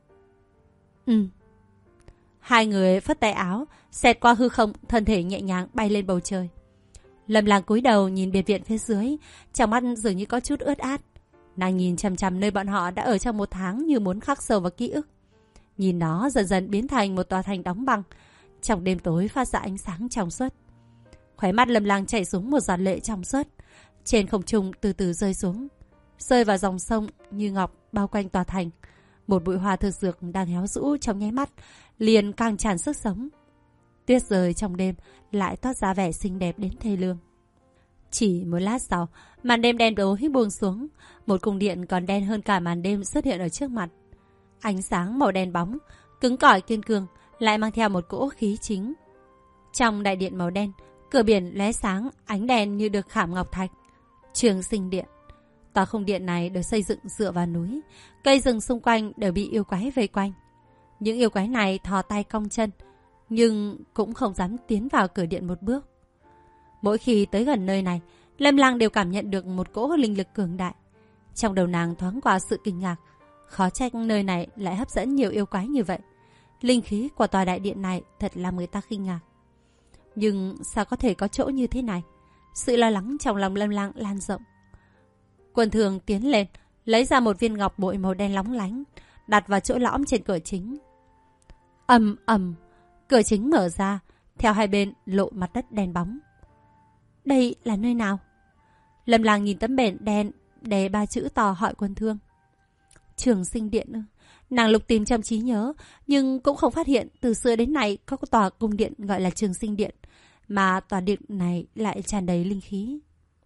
Hai người phất tay áo, xẹt qua hư không, thân thể nhẹ nhàng bay lên bầu trời. Lâm Lang cúi đầu nhìn biệt viện phía dưới, trong mắt dường như có chút ướt át. Nàng nhìn chằm chằm nơi bọn họ đã ở trong 1 tháng như muốn khắc sâu vào ký ức. Nhìn nó dần dần biến thành một tòa thành đóng băng, trong đêm tối phát ra ánh sáng trong suốt. Khóe mắt Lâm Lang chảy xuống một giọt lệ trong suốt, trên không trung từ từ rơi xuống, rơi vào dòng sông như ngọc bao quanh tòa thành. Một bụi hoa thực dược đang héo rũ trong nháy mắt, liền càng tràn sức sống. Tuyết rơi trong đêm lại toát ra vẻ xinh đẹp đến thê lương. Chỉ một lát sau, màn đêm đen tối buông xuống, một cung điện còn đen hơn cả màn đêm xuất hiện ở trước mặt. Ánh sáng màu đen bóng, cứng cỏi kiên cường, lại mang theo một cỗ khí chính. Trong đại điện màu đen, cửa biển lóe sáng, ánh đèn như được khảm ngọc thạch. Trường Sinh Điện. Tòa không điện này được xây dựng dựa vào núi, cây rừng xung quanh đều bị yêu quái vây quanh. Những yêu quái này thò tay cong chân, nhưng cũng không dám tiến vào cửa điện một bước. Mỗi khi tới gần nơi này, Lâm Lang đều cảm nhận được một cỗ linh lực cường đại. Trong đầu nàng thoáng qua sự kinh ngạc, khó trách nơi này lại hấp dẫn nhiều yêu quái như vậy. Linh khí của tòa đại điện này thật làm người ta kinh ngạc. Nhưng sao có thể có chỗ như thế này? Sự lo lắng trong lòng Lâm Lang lan rộng. Quân Thường tiến lên, lấy ra một viên ngọc bội màu đen lóng lánh, đặt vào chỗ lõm trên cửa chính. Ầm ầm, cửa chính mở ra, theo hai bên lộ mặt đất đen bóng. Đây là nơi nào? Lâm Lang nhìn tấm bảng đen đè 3 chữ to hỏi Quân Thương. Trường Sinh Điện ư? Nàng lục tìm trong trí nhớ, nhưng cũng không phát hiện từ xưa đến nay có tòa cung điện gọi là Trường Sinh Điện, mà tòa điện này lại tràn đầy linh khí.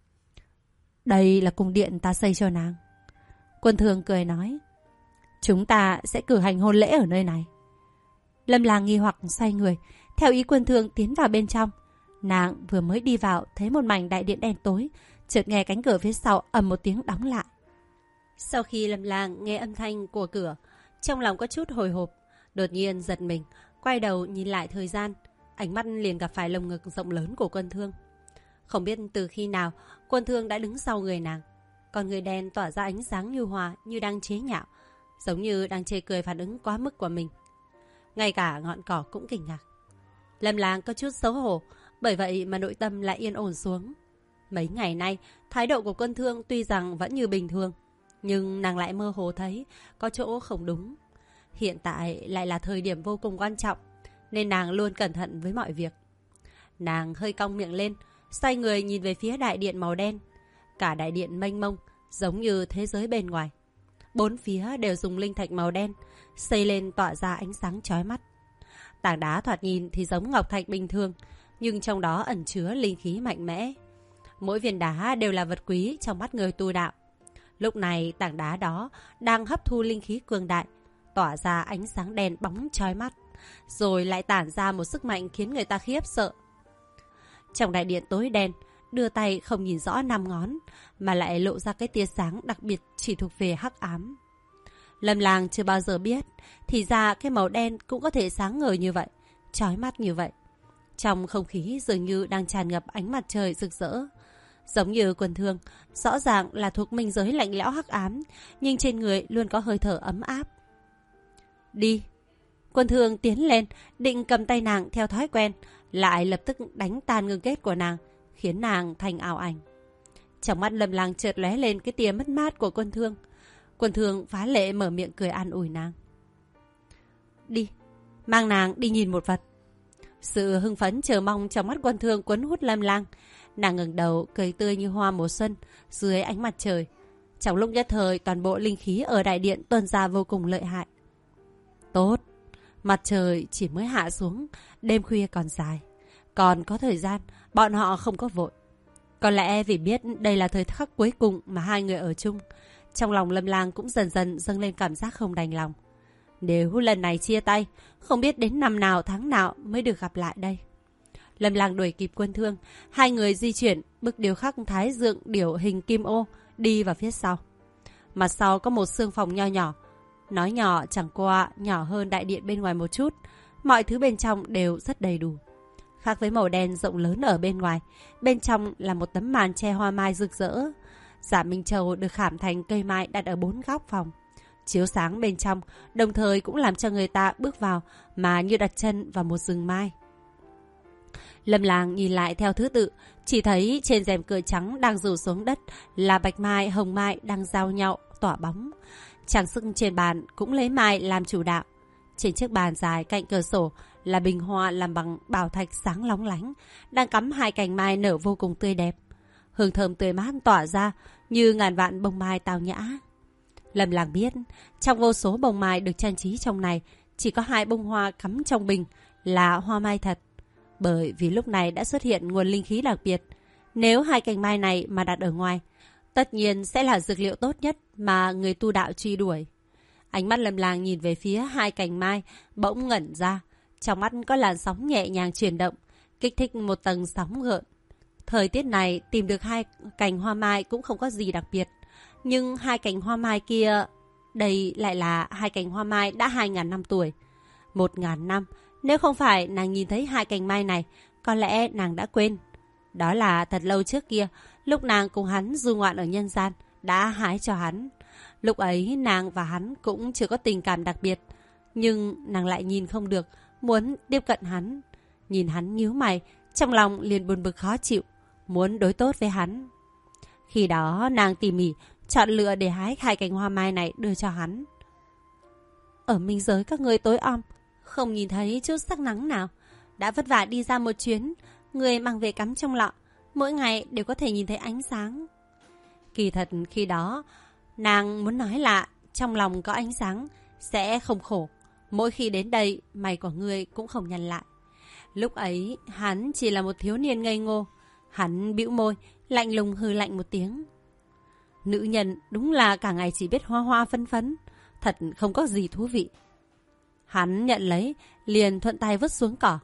Đây là cung điện ta xây cho nàng. Quân Thương cười nói. Chúng ta sẽ cử hành hôn lễ ở nơi này. Lâm Lang nghi hoặc xoay người, theo ý Quân Thương tiến vào bên trong. Nàng vừa mới đi vào, thấy một mảnh đại điện đen tối, chợt nghe cánh cửa phía sau ầm một tiếng đóng lại. Sau khi Lâm Lang nghe âm thanh của cửa, trong lòng có chút hồi hộp, đột nhiên giật mình, quay đầu nhìn lại thời gian, ánh mắt liền gặp phải lồng ngực rộng lớn của Quân Thương. Không biết từ khi nào, Quân Thương đã đứng sau người nàng. Còn người đen tỏa ra ánh sáng nhu hòa như đang chế nhạo, giống như đang chê cười phản ứng quá mức của mình. Ngay cả ngọn cỏ cũng kinh ngạc. Lâm Lang có chút xấu hổ, bởi vậy mà nội tâm lại yên ổn xuống. Mấy ngày nay, thái độ của Quân Thương tuy rằng vẫn như bình thường, nhưng nàng lại mơ hồ thấy có chỗ không đúng. Hiện tại lại là thời điểm vô cùng quan trọng, nên nàng luôn cẩn thận với mọi việc. Nàng hơi cong miệng lên, xoay người nhìn về phía đại điện màu đen. Cả đại điện mênh mông, giống như thế giới bên ngoài. 4 phía đều dùng linh thạch màu đen, xây lên tỏa ra ánh sáng chói mắt. Tảng đá thoạt nhìn thì giống ngọc thạch bình thường, nhưng trong đó ẩn chứa linh khí mạnh mẽ. Mỗi viên đá đều là vật quý trong mắt người tu đạo. Lúc này tảng đá đó đang hấp thu linh khí cường đại, tỏa ra ánh sáng đen bóng chói mắt, rồi lại tản ra một sức mạnh khiến người ta khiếp sợ. Trong đại điện tối đen, đưa tay không nhìn rõ 5 ngón, mà lại lộ ra cái tia sáng đặc biệt chỉ thuộc về hắc ám. Lâm Lang chưa bao giờ biết, thì ra cái màu đen cũng có thể sáng ngời như vậy, chói mắt như vậy. Trong không khí dường như đang tràn ngập ánh mặt trời rực rỡ. Giống như Quân Thương, rõ ràng là thuộc minh giới lạnh lẽo hắc ám, nhưng trên người luôn có hơi thở ấm áp. Đi. Quân Thương tiến lên, định cầm tay nàng theo thói quen, lại lập tức đánh tan ngưng kết của nàng, khiến nàng thành ảo ảnh. Trong mắt Lâm Lang chợt lóe lên cái tia mất mát của Quân Thương. Quân Thương phá lệ mở miệng cười an ủi nàng. Đi, mang nàng đi nhìn một vật. Sự hưng phấn chờ mong trong mắt Quân Thương cuốn hút Lâm Lang. Nàng ngẩng đầu cười tươi như hoa mùa xuân dưới ánh mặt trời. Trong lúc nhất thời, toàn bộ linh khí ở đại điện tuôn ra vô cùng lợi hại. Tốt, Mặt trời chỉ mới hạ xuống, đêm khuya còn dài. Còn có thời gian, bọn họ không có vội. Có lẽ vì biết đây là thời khắc cuối cùng mà hai người ở chung, trong lòng Lâm Lang cũng dần dần dâng lên cảm giác không đành lòng. Nếu lần này chia tay, không biết đến năm nào tháng nào mới được gặp lại đây. Lâm Lang đuổi kịp Quân Thương, hai người di chuyển, bức điêu khắc thái dương điểu hình kim ô đi vào phía sau. Mặt sau có một xương phòng nho nhỏ. Nói nhỏ chẳng qua nhỏ hơn đại điện bên ngoài một chút. Mọi thứ bên trong đều rất đầy đủ. Khác với màu đen rộng lớn ở bên ngoài, bên trong là một tấm màn che hoa mai rực rỡ. Dạ Minh Châu được khảm thành cây mai đặt ở 4 góc phòng. Chiếu sáng bên trong, đồng thời cũng làm cho người ta bước vào mà như đặt chân vào một rừng mai. Lâm Lang nhìn lại theo thứ tự, chỉ thấy trên rèm cửa trắng đang rủ xuống đất là bạch mai, hồng mai đang giao nhau tỏa bóng. Trang sức trên bàn cũng lấy mai làm chủ đạo. Trên chiếc bàn dài cạnh cửa sổ là bình hoa làm bằng bảo thạch sáng lóng lánh, đang cắm 2 cành mai nở vô cùng tươi đẹp. Hương thơm tươi mát tỏa ra như ngàn vạn bông mai tao nhã. Lâm Lang biết, trong vô số bông mai được trang trí trong này, chỉ có 2 bông hoa cắm trong bình là hoa mai thật. Bởi vì lúc này đã xuất hiện nguồn linh khí đặc biệt. Nếu 2 cành mai này mà đặt ở ngoài, tất nhiên sẽ là dược liệu tốt nhất mà người tu đạo truy đuổi. Ánh mắt Lâm Lang nhìn về phía 2 cành mai, bỗng ngẩn ra. Trong mắt có làn sóng nhẹ nhàng chuyển động, kích thích một tầng sóng gợn. Thời tiết này tìm được 2 cành hoa mai cũng không có gì đặc biệt. Nhưng 2 cành hoa mai kia, đây lại là 2 cành hoa mai đã 2.000 năm tuổi. 1.000 năm, nếu không phải nàng nhìn thấy 2 cành mai này, có lẽ nàng đã quên. Đó là thật lâu trước kia, lúc nàng cùng hắn du ngoạn ở nhân gian, đã hái cho hắn. Lúc ấy nàng và hắn cũng chưa có tình cảm đặc biệt, nhưng nàng lại nhìn không được, muốn tiếp cận hắn. Nhìn hắn nhíu mày, trong lòng liền buồn bực khó chịu, muốn đối tốt với hắn. Khi đó nàng tỉ mỉ chọn lựa để hái 2 cành hoa mai này đưa cho hắn. Ở minh giới các ngươi tối om, không nhìn thấy chút sắc nắng nào. Đã vất vả đi ra một chuyến, người mang về cắm trong lọ, mỗi ngày đều có thể nhìn thấy ánh sáng. Kỳ thật khi đó, nàng muốn nói là trong lòng có ánh sáng, sẽ không khổ. Mỗi khi đến đây, mày của ngươi cũng không nhăn lại. Lúc ấy, hắn chỉ là một thiếu niên ngây ngô. Hắn bĩu môi, lạnh lùng hừ lạnh một tiếng. Nữ nhân đúng là cả ngày chỉ biết hoa hoa phân phấn, thật không có gì thú vị. Hắn nhận lấy, liền thuận tay vứt xuống cỏ.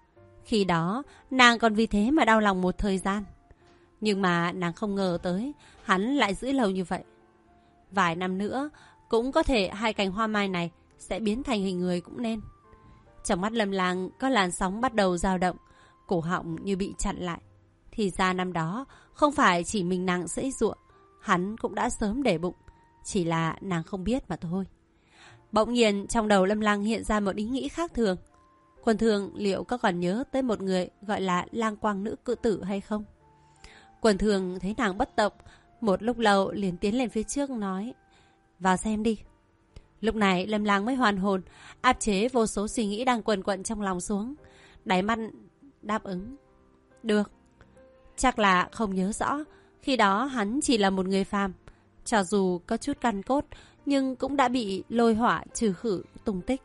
Khi đó, nàng còn vì thế mà đau lòng một thời gian. Nhưng mà nàng không ngờ tới, hắn lại giữ lâu như vậy. Vài năm nữa, cũng có thể 2 cành hoa mai này sẽ biến thành hình người cũng nên. Trong mắt Lâm Lang có làn sóng bắt đầu dao động, cổ họng như bị chặn lại. Thì ra năm đó, không phải chỉ mình nàng dễ dụa, hắn cũng đã sớm để bụng. Chỉ là nàng không biết mà thôi. Bỗng nhiên trong đầu Lâm Lang hiện ra một ý nghĩ khác thường. Quân Thương liệu có còn nhớ tới một người gọi là Lang Quang nữ cự tử hay không? Quân Thương thấy nàng bất động, một lúc lâu liền tiến lên phía trước nói: vào xem đi. Lúc này Lâm Lang mới hoàn hồn, áp chế vô số suy nghĩ đang quần quận trong lòng xuống, đáy mắt đáp ứng. Được. Chắc là không nhớ rõ, khi đó hắn chỉ là một người phàm, cho dù có chút căn cốt, nhưng cũng đã bị lôi hỏa trừ khử tung tích.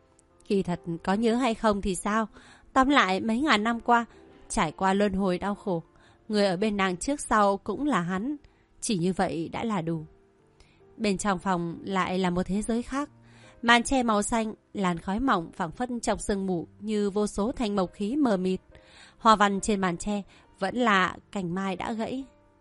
Kỳ thật có nhớ hay không thì sao, tóm lại mấy ngàn năm qua, trải qua luân hồi đau khổ, người ở bên nàng trước sau cũng là hắn, chỉ như vậy đã là đủ. Bên trong phòng lại là một thế giới khác, màn che màu xanh, làn khói mỏng phảng phất trong sương mù như vô số thanh mộc khí mờ mịt. Hoa văn trên màn che vẫn là cành mai đã gãy.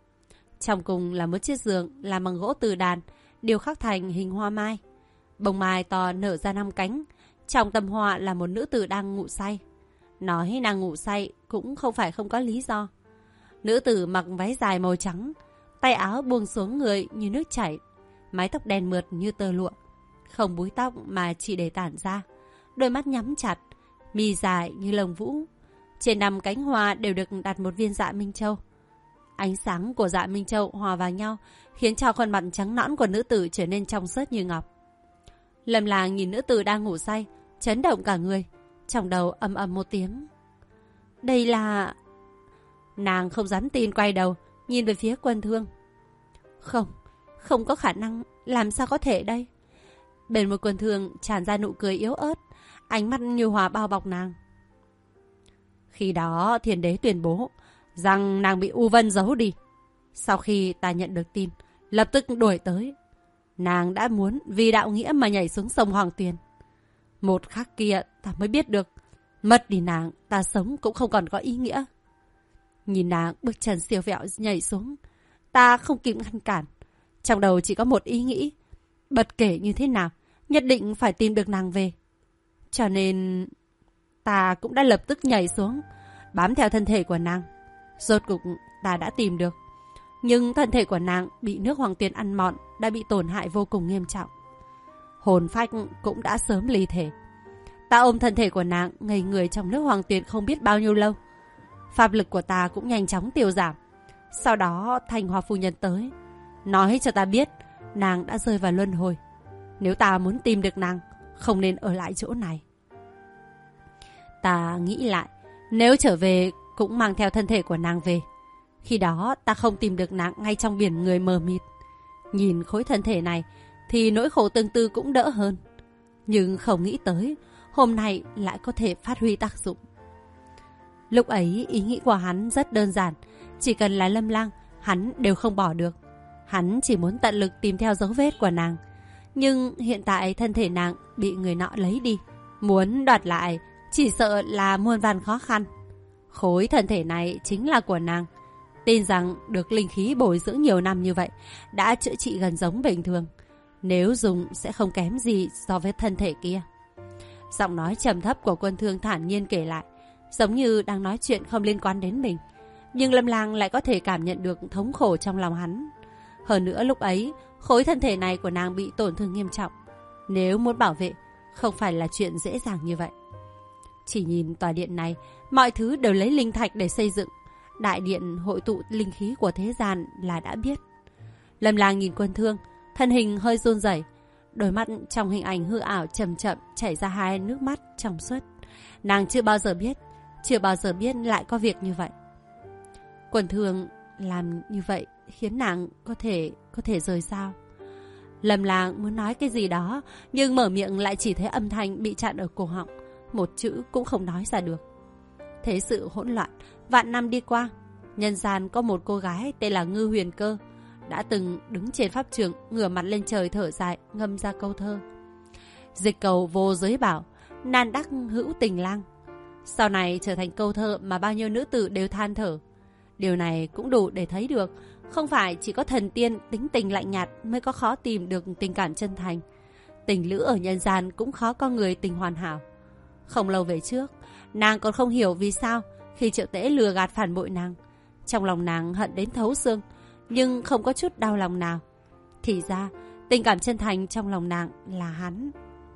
Trong cùng là một chiếc giường làm bằng gỗ từ đàn, điêu khắc thành hình hoa mai. Bông mai to nở ra 5 cánh, trong tầm hoa là một nữ tử đang ngủ say. Nói nàng ngủ say cũng không phải không có lý do. Nữ tử mặc váy dài màu trắng, tay áo buông xuống người như nước chảy, mái tóc đen mượt như tơ lụa, không búi tóc mà chỉ để tản ra, đôi mắt nhắm chặt, mi dài như lông vũ. Trên 5 cánh hoa đều được đặt một viên dạ Minh Châu. Ánh sáng của dạ Minh Châu hòa vào nhau, khiến cho khuôn mặt trắng nõn của nữ tử trở nên trong suốt như ngọc. Lâm Lang nhìn nữ tử đang ngủ say, chấn động cả người, trong đầu ầm ầm một tiếng. Đây là... Nàng không dám tin, quay đầu nhìn về phía Quân Thương. Không có khả năng, làm sao có thể đây? Bên một Quân Thương tràn ra nụ cười yếu ớt, ánh mắt như hòa bao bọc nàng. Khi đó Thiên Đế tuyên bố rằng nàng bị U Vân giấu đi. Sau khi ta nhận được tin, lập tức đuổi tới. Nàng đã muốn vì đạo nghĩa mà nhảy xuống sông Hoàng Tuyền. Một khắc kia ta mới biết được, mất đi nàng, ta sống cũng không còn có ý nghĩa. Nhìn nàng bước chân siêu vẹo nhảy xuống, ta không kịp ngăn cản. Trong đầu chỉ có một ý nghĩ, bất kể như thế nào, nhất định phải tìm được nàng về. Cho nên ta cũng đã lập tức nhảy xuống, bám theo thân thể của nàng. Rốt cục ta đã tìm được. Nhưng thân thể của nàng bị nước Hoàng Tuyền ăn mòn, đã bị tổn hại vô cùng nghiêm trọng. Hồn phách cũng đã sớm ly thể. Ta ôm thân thể của nàng ngây người trong nước Hoàng Tuyền không biết bao nhiêu lâu. Pháp lực của ta cũng nhanh chóng tiêu giảm. Sau đó Thanh Hoa phu nhân tới, nói cho ta biết nàng đã rơi vào luân hồi. Nếu ta muốn tìm được nàng, không nên ở lại chỗ này. Ta nghĩ lại, nếu trở về cũng mang theo thân thể của nàng về. Khi đó ta không tìm được nàng ngay trong biển người mờ mịt. Nhìn khối thân thể này thì nỗi khổ tương tư cũng đỡ hơn. Nhưng không nghĩ tới hôm nay lại có thể phát huy tác dụng. Lúc ấy ý nghĩ của hắn rất đơn giản. Chỉ cần là Lâm Lang, hắn đều không bỏ được. Hắn chỉ muốn tận lực tìm theo dấu vết của nàng. Nhưng hiện tại thân thể nàng bị người nọ lấy đi. Muốn đoạt lại chỉ sợ là muôn vàn khó khăn. Khối thân thể này chính là của nàng. Tin rằng được linh khí bồi dưỡng nhiều năm như vậy, đã chữa trị gần giống bình thường. Nếu dùng sẽ không kém gì so với thân thể kia. Giọng nói trầm thấp của Quân Thương thản nhiên kể lại, giống như đang nói chuyện không liên quan đến mình. Nhưng Lâm Lang lại có thể cảm nhận được thống khổ trong lòng hắn. Hơn nữa lúc ấy, khối thân thể này của nàng bị tổn thương nghiêm trọng. Nếu muốn bảo vệ, không phải là chuyện dễ dàng như vậy. Chỉ nhìn tòa điện này, mọi thứ đều lấy linh thạch để xây dựng. Đại điện hội tụ linh khí của thế gian là đã biết. Lâm Lang nhìn Quân Thương, thân hình hơi run rẩy, đôi mắt trong hình ảnh hư ảo chậm chậm chảy ra hai nước mắt trong suốt. Nàng chưa bao giờ biết lại có việc như vậy. Quân Thương làm như vậy khiến nàng có thể rời sao? Lâm Lang muốn nói cái gì đó, nhưng mở miệng lại chỉ thấy âm thanh bị chặn ở cổ họng, một chữ cũng không nói ra được. Thế sự hỗn loạn, vạn năm đi qua, nhân gian có một cô gái tên là Ngư Huyền Cơ, đã từng đứng trên pháp trường, ngửa mặt lên trời thở dài, ngâm ra câu thơ: dịch cầu vô giới bảo, nan đắc hữu tình lang. Sau này trở thành câu thơ mà bao nhiêu nữ tử đều than thở. Điều này cũng đủ để thấy được, không phải chỉ có thần tiên tính tình lạnh nhạt mới có khó tìm được tình cảm chân thành. Tình lữ ở nhân gian cũng khó có người tình hoàn hảo. Không lâu về trước, nàng còn không hiểu vì sao khi Triệu Tễ lừa gạt phản bội nàng, trong lòng nàng hận đến thấu xương, nhưng không có chút đau lòng nào. Thì ra tình cảm chân thành trong lòng nàng là hắn.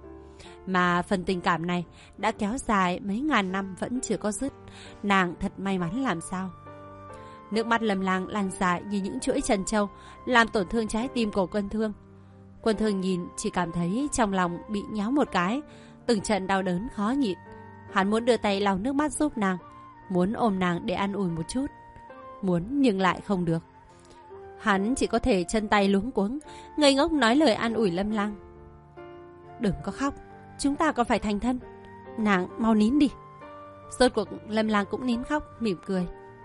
Mà phần tình cảm này đã kéo dài mấy ngàn năm vẫn chưa có dứt. Nàng thật may mắn làm sao. Nước mắt Lâm Lang lan dài như những chuỗi trân châu, làm tổn thương trái tim của Quân Thương. Quân Thương nhìn chỉ cảm thấy trong lòng bị nhéo một cái, từng trận đau đớn khó nhịn. Hắn muốn đưa tay lau nước mắt giúp nàng, muốn ôm nàng để an ủi một chút, muốn nhưng lại không được. Hắn chỉ có thể chân tay luống cuống, ngây ngốc nói lời an ủi Lâm Lang. Đừng có khóc, chúng ta còn phải thành thân. Nàng mau nín đi. Rốt cuộc Lâm Lang cũng nín khóc, mỉm cười.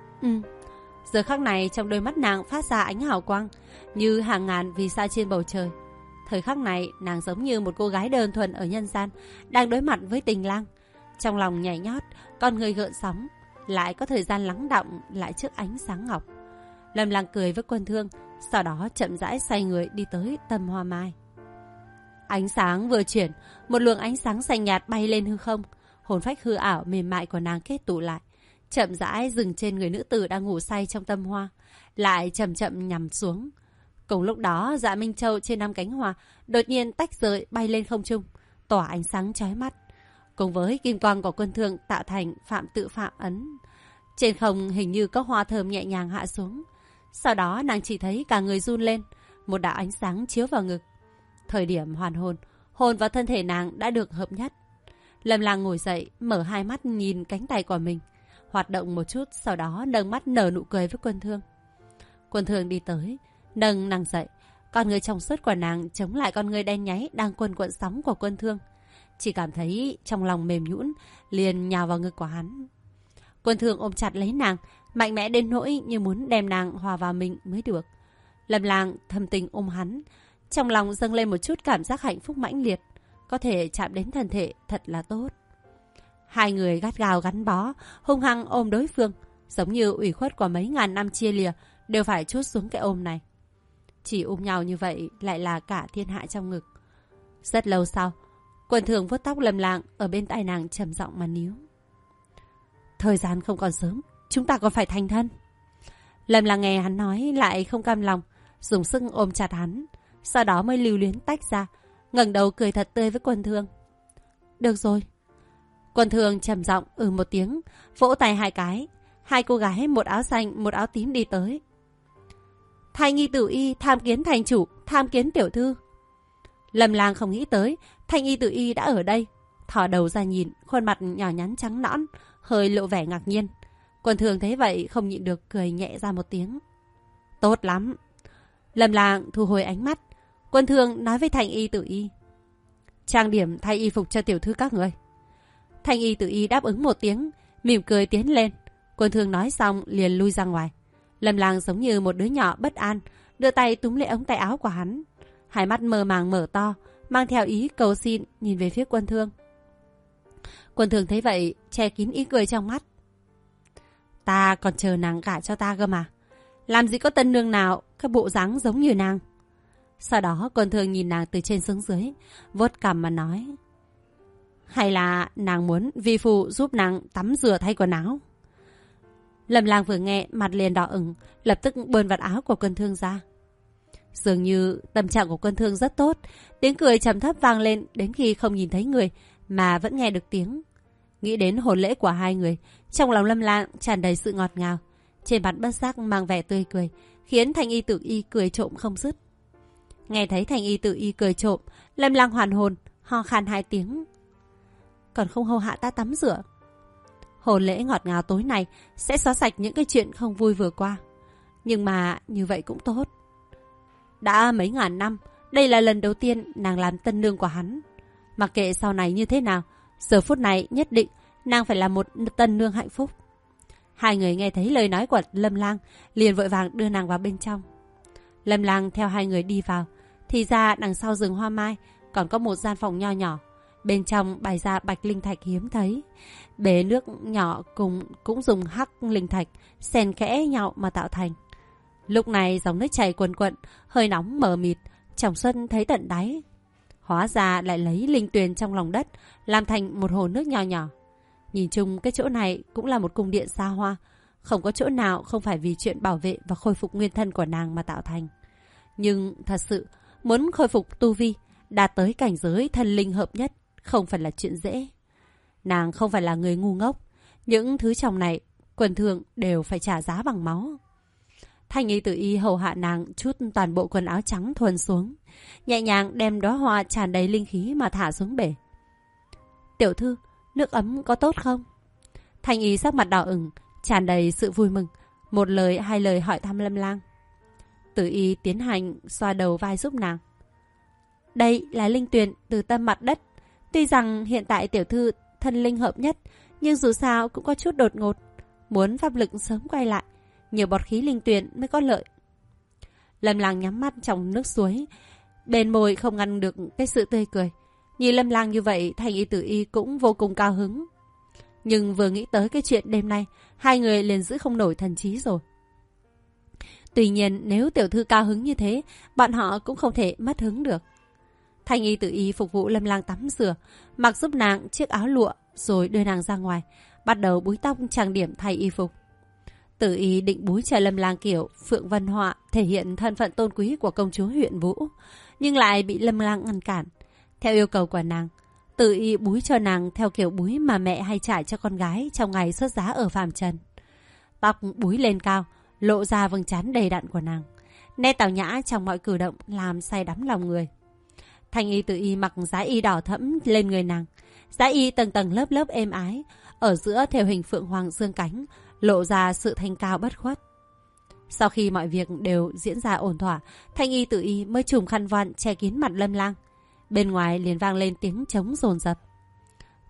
Giờ khắc này trong đôi mắt nàng phát ra ánh hào quang như hàng ngàn vì sao trên bầu trời. Thời khắc này nàng giống như một cô gái đơn thuần ở nhân gian đang đối mặt với tình lang. Trong lòng nhảy nhót, con người gợn sóng, lại có thời gian lắng đọng lại trước ánh sáng ngọc. Lâm Lang cười với Quân Thương, sau đó chậm rãi xoay người đi tới Tâm Hoa Mai. Ánh sáng vừa chuyển, một luồng ánh sáng xanh nhạt bay lên hư không. Hồn phách hư ảo mềm mại của nàng kết tụ lại, chậm rãi dừng trên người nữ tử đang ngủ say trong tâm hoa, lại chậm chậm nhằm xuống. Cùng lúc đó, Dạ Minh Châu trên 5 cánh hoa đột nhiên tách rời bay lên không trung, tỏa ánh sáng chói mắt. Cùng với kim quang của Quân Thương tạo thành phạm tự phạm ấn. Trên không hình như có hoa thơm nhẹ nhàng hạ xuống. Sau đó nàng chỉ thấy cả người run lên, một đạo ánh sáng chiếu vào ngực. Thời điểm hoàn hồn, hồn và thân thể nàng đã được hợp nhất. Lâm Lang ngồi dậy, mở hai mắt nhìn cánh tay của mình, hoạt động một chút, sau đó nâng mắt nở nụ cười với Quân Thương. Quân Thương đi tới, nâng nàng dậy. Con người trong suốt của nàng chống lại con người đen nháy đang quần quận sóng của Quân Thương. chỉ cảm thấy trong lòng mềm nhũn, liền nhào vào ngực của hắn. Quân Thương ôm chặt lấy nàng, mạnh mẽ đến nỗi như muốn đem nàng hòa vào mình mới được. Lâm Lang thầm tình ôm hắn, trong lòng dâng lên một chút cảm giác hạnh phúc mãnh liệt, có thể chạm đến thân thể thật là tốt. Hai người gắt gao gắn bó, hung hăng ôm đối phương, giống như ủy khuất của mấy ngàn năm chia lìa đều phải trút xuống cái ôm này. Chỉ ôm nhau như vậy lại là cả thiên hạ trong ngực. Rất lâu sau, Quân Thương vuốt tóc Lâm Lang ở bên tai nàng trầm giọng mà níu. Thời gian không còn sớm, chúng ta còn phải thành thân. Lâm Lang nghe hắn nói lại không cam lòng, dùng sức ôm chặt hắn, sau đó mới lưu luyến tách ra, ngẩng đầu cười thật tươi với Quân Thương. Được rồi. Quân Thương trầm giọng một tiếng, vỗ tay hai cái. Hai cô gái một áo xanh một áo tím đi tới. Thanh Y Tử Y tham kiến thành chủ, tham kiến tiểu thư. Lâm Lang không nghĩ tới Thanh Y Tử Y đã ở đây, thò đầu ra nhìn, khuôn mặt nhỏ nhắn trắng nõn, hơi lộ vẻ ngạc nhiên. Quân Thương thấy vậy không nhịn được cười nhẹ ra một tiếng. Tốt lắm. Lâm Lang thu hồi ánh mắt. Quân Thương nói với Thanh Y Tử Y. Trang điểm thay y phục cho tiểu thư các người. Thanh Y Tử Y đáp ứng một tiếng, mỉm cười tiến lên. Quân Thương nói xong liền lui ra ngoài. Lâm Lang giống như một đứa nhỏ bất an, đưa tay túm lấy ống tay áo của hắn. Hai mắt mơ màng mở to, mang theo ý cầu xin nhìn về phía Quân Thương. Quân Thương thấy vậy, che kín ý cười trong mắt. Ta còn chờ nàng gả cho ta cơ mà. Làm gì có tân nương nào các bộ dáng giống như nàng. Sau đó Quân Thương nhìn nàng từ trên xuống dưới, vuốt cằm mà nói. Hay là nàng muốn vi phụ giúp nàng tắm rửa thay quần áo? Lâm Lang vừa nghe mặt liền đỏ ửng, lập tức bơn vạt áo của Quân Thương ra. Dường như tâm trạng của Quân Thương rất tốt, tiếng cười trầm thấp vang lên đến khi không nhìn thấy người mà vẫn nghe được tiếng. Nghĩ đến hôn lễ của hai người, trong lòng Lâm Lang tràn đầy sự ngọt ngào, trên mặt bất giác mang vẻ tươi cười, khiến Thanh Y Tử Y cười trộm không dứt. Nghe thấy Thanh Y Tử Y cười trộm, Lâm Lang hoàn hồn, ho khan hai tiếng. Còn không hầu hạ ta tắm rửa. Hôn lễ ngọt ngào tối nay sẽ xóa sạch những cái chuyện không vui vừa qua. Nhưng mà như vậy cũng tốt. Đã mấy ngàn năm, đây là lần đầu tiên nàng làm tân nương của hắn. Mặc kệ sau này như thế nào, giờ phút này nhất định nàng phải là một tân nương hạnh phúc. Hai người nghe thấy lời nói của Lâm Lang, liền vội vàng đưa nàng vào bên trong. Lâm Lang theo hai người đi vào, thì ra đằng sau rừng hoa mai còn có một gian phòng nho nhỏ. Bên trong bày ra bạch linh thạch hiếm thấy. Bể nước nhỏ cũng dùng hắc linh thạch xen kẽ nhau mà tạo thành. Lúc này dòng nước chảy cuồn cuộn, hơi nóng mờ mịt, trong xuân thấy tận đáy. Hóa ra lại lấy linh tuyền trong lòng đất làm thành một hồ nước nho nhỏ. Nhìn chung cái chỗ này cũng là một cung điện xa hoa, không có chỗ nào không phải vì chuyện bảo vệ và khôi phục nguyên thân của nàng mà tạo thành. Nhưng thật sự muốn khôi phục tu vi, đạt tới cảnh giới thần linh hợp nhất không phải là chuyện dễ. Nàng không phải là người ngu ngốc, những thứ trong này Quân Thương đều phải trả giá bằng máu. Thanh Y Tử Y hầu hạ nàng chút toàn bộ quần áo trắng thuần xuống, nhẹ nhàng đem đóa hoa tràn đầy linh khí mà thả xuống bể. Tiểu thư, nước ấm có tốt không? Thanh Y sắc mặt đỏ ửng, tràn đầy sự vui mừng, một lời hai lời hỏi thăm Lâm Lang. Tử Y tiến hành xoa đầu vai giúp nàng. Đây là linh tuyền từ tâm mặt đất. Tuy rằng hiện tại tiểu thư thân linh hợp nhất, nhưng dù sao cũng có chút đột ngột. Muốn pháp lực sớm quay lại, nhiều bọt khí linh tuyền mới có lợi. Lâm Lang nhắm mắt trong nước suối, bên môi không ngăn được cái sự tươi cười. Nhìn Lâm Lang như vậy, Thanh Y Tử Y cũng vô cùng cao hứng. Nhưng vừa nghĩ tới cái chuyện đêm nay, hai người liền giữ không nổi thần trí rồi. Tuy nhiên nếu tiểu thư cao hứng như thế, bọn họ cũng không thể mất hứng được. Thanh Y Tử Y phục vụ Lâm Lang tắm rửa, mặc giúp nàng chiếc áo lụa, rồi đưa nàng ra ngoài, bắt đầu búi tóc trang điểm thay y phục. Tử Y định búi cho Lâm Lang kiểu Phượng Vân Họa, thể hiện thân phận tôn quý của công chúa huyện Vũ, nhưng lại bị Lâm Lang ngăn cản. Theo yêu cầu của nàng, Tử Y búi cho nàng theo kiểu búi mà mẹ hay trải cho con gái trong ngày xuất giá ở phàm trần. Tóc búi lên cao, lộ ra vầng trán đầy đặn của nàng, nét tào nhã trong mọi cử động làm say đắm lòng người. Thanh Y Tử Y mặc giá y đỏ thẫm lên người nàng, giá y tầng tầng lớp lớp êm ái, ở giữa theo hình phượng hoàng dương cánh, lộ ra sự thanh cao bất khuất. Sau khi mọi việc đều diễn ra ổn thỏa, Thanh Y Tử Y mới trùm khăn voan che kín mặt Lâm Lang. Bên ngoài liền vang lên tiếng trống dồn dập.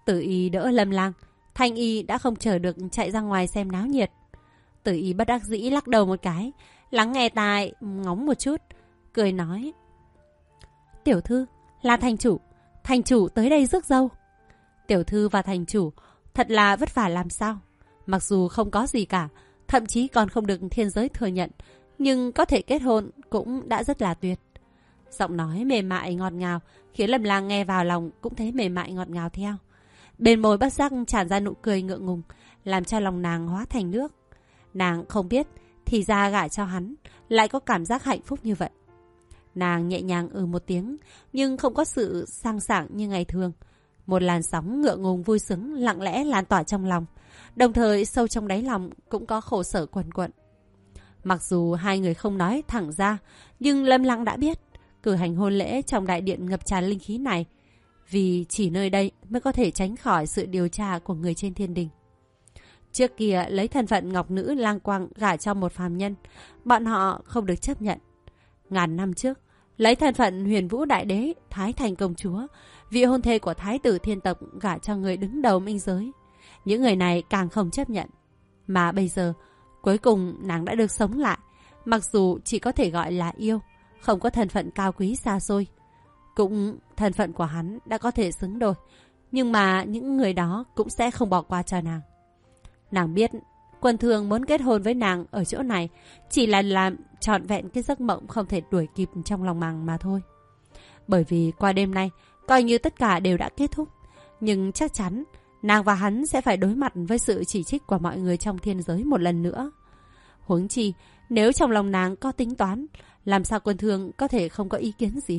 Tử y đỡ Lâm Lang. Thanh y đã không chờ được chạy ra ngoài xem náo nhiệt. Tử y bất đắc dĩ lắc đầu một cái, lắng nghe tai ngóng một chút, cười nói: Tiểu thư, là thành chủ tới đây rước dâu. Tiểu thư và thành chủ thật là vất vả làm sao. Mặc dù không có gì cả, thậm chí còn không được thiên giới thừa nhận, nhưng có thể kết hôn cũng đã rất là tuyệt. Giọng nói mềm mại ngọt ngào khiến Lâm Lang nghe vào lòng cũng thấy mềm mại ngọt ngào theo. Bên môi bất giác tràn ra nụ cười ngượng ngùng, làm cho lòng nàng hóa thành nước. Nàng không biết thì ra gả cho hắn lại có cảm giác hạnh phúc như vậy. Nàng nhẹ nhàng một tiếng, nhưng không có sự sang sảng như ngày thường. Một làn sóng ngượng ngùng vui sướng lặng lẽ lan tỏa trong lòng, đồng thời sâu trong đáy lòng cũng có khổ sở quần quận. Mặc dù hai người không nói thẳng ra, nhưng Lâm Lang đã biết cử hành hôn lễ trong đại điện ngập tràn linh khí này, vì chỉ nơi đây mới có thể tránh khỏi sự điều tra của người trên thiên đình. Trước kia lấy thân phận ngọc nữ lang quang gả cho một phàm nhân, bọn họ không được chấp nhận. Ngàn năm trước, lấy thân phận Huyền Vũ Đại Đế, Thái Thành Công Chúa, vị hôn thê của Thái tử Thiên Tộc gả cho người đứng đầu minh giới, những người này càng không chấp nhận. Mà bây giờ, cuối cùng nàng đã được sống lại, mặc dù chỉ có thể gọi là yêu, không có thân phận cao quý xa xôi. Cũng thân phận của hắn đã có thể xứng đôi, nhưng mà những người đó cũng sẽ không bỏ qua cho nàng. Nàng biết Quân Thương muốn kết hôn với nàng ở chỗ này chỉ là làm trọn vẹn cái giấc mộng không thể đuổi kịp trong lòng nàng mà thôi. Bởi vì qua đêm nay coi như tất cả đều đã kết thúc, nhưng chắc chắn nàng và hắn sẽ phải đối mặt với sự chỉ trích của mọi người trong thiên giới một lần nữa. Huống chi nếu trong lòng nàng có tính toán, làm sao Quân Thương có thể không có ý kiến gì.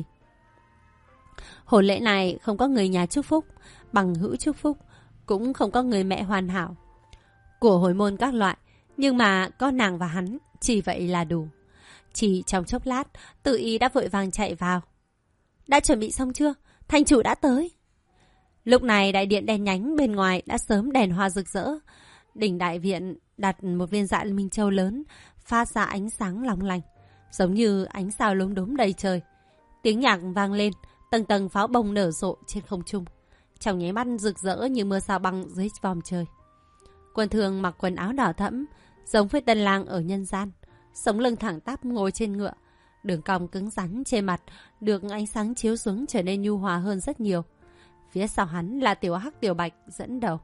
Hôn lễ này không có người nhà chúc phúc, bằng hữu chúc phúc, cũng không có người mẹ hoàn hảo của hồi môn các loại, nhưng mà có nàng và hắn, chỉ vậy là đủ. Chỉ trong chốc lát, Tử y đã vội vàng chạy vào. Đã chuẩn bị xong chưa? Thành chủ đã tới. Lúc này đại điện đèn nhánh bên ngoài đã sớm đèn hoa rực rỡ. Đỉnh đại viện đặt một viên dạ minh châu lớn, phát ra ánh sáng long lanh, giống như ánh sao lốm đốm đầy trời. Tiếng nhạc vang lên, tầng tầng pháo bông nở rộ trên không trung, trong nháy mắt rực rỡ như mưa sao băng dưới vòm trời. Quân Thương mặc quần áo đỏ thẫm, giống với tân lang ở nhân gian, sống lưng thẳng tắp ngồi trên ngựa, đường cong cứng rắn trên mặt được ánh sáng chiếu xuống trở nên nhu hòa hơn rất nhiều. Phía sau hắn là Tiểu Hắc Tiểu Bạch dẫn đầu.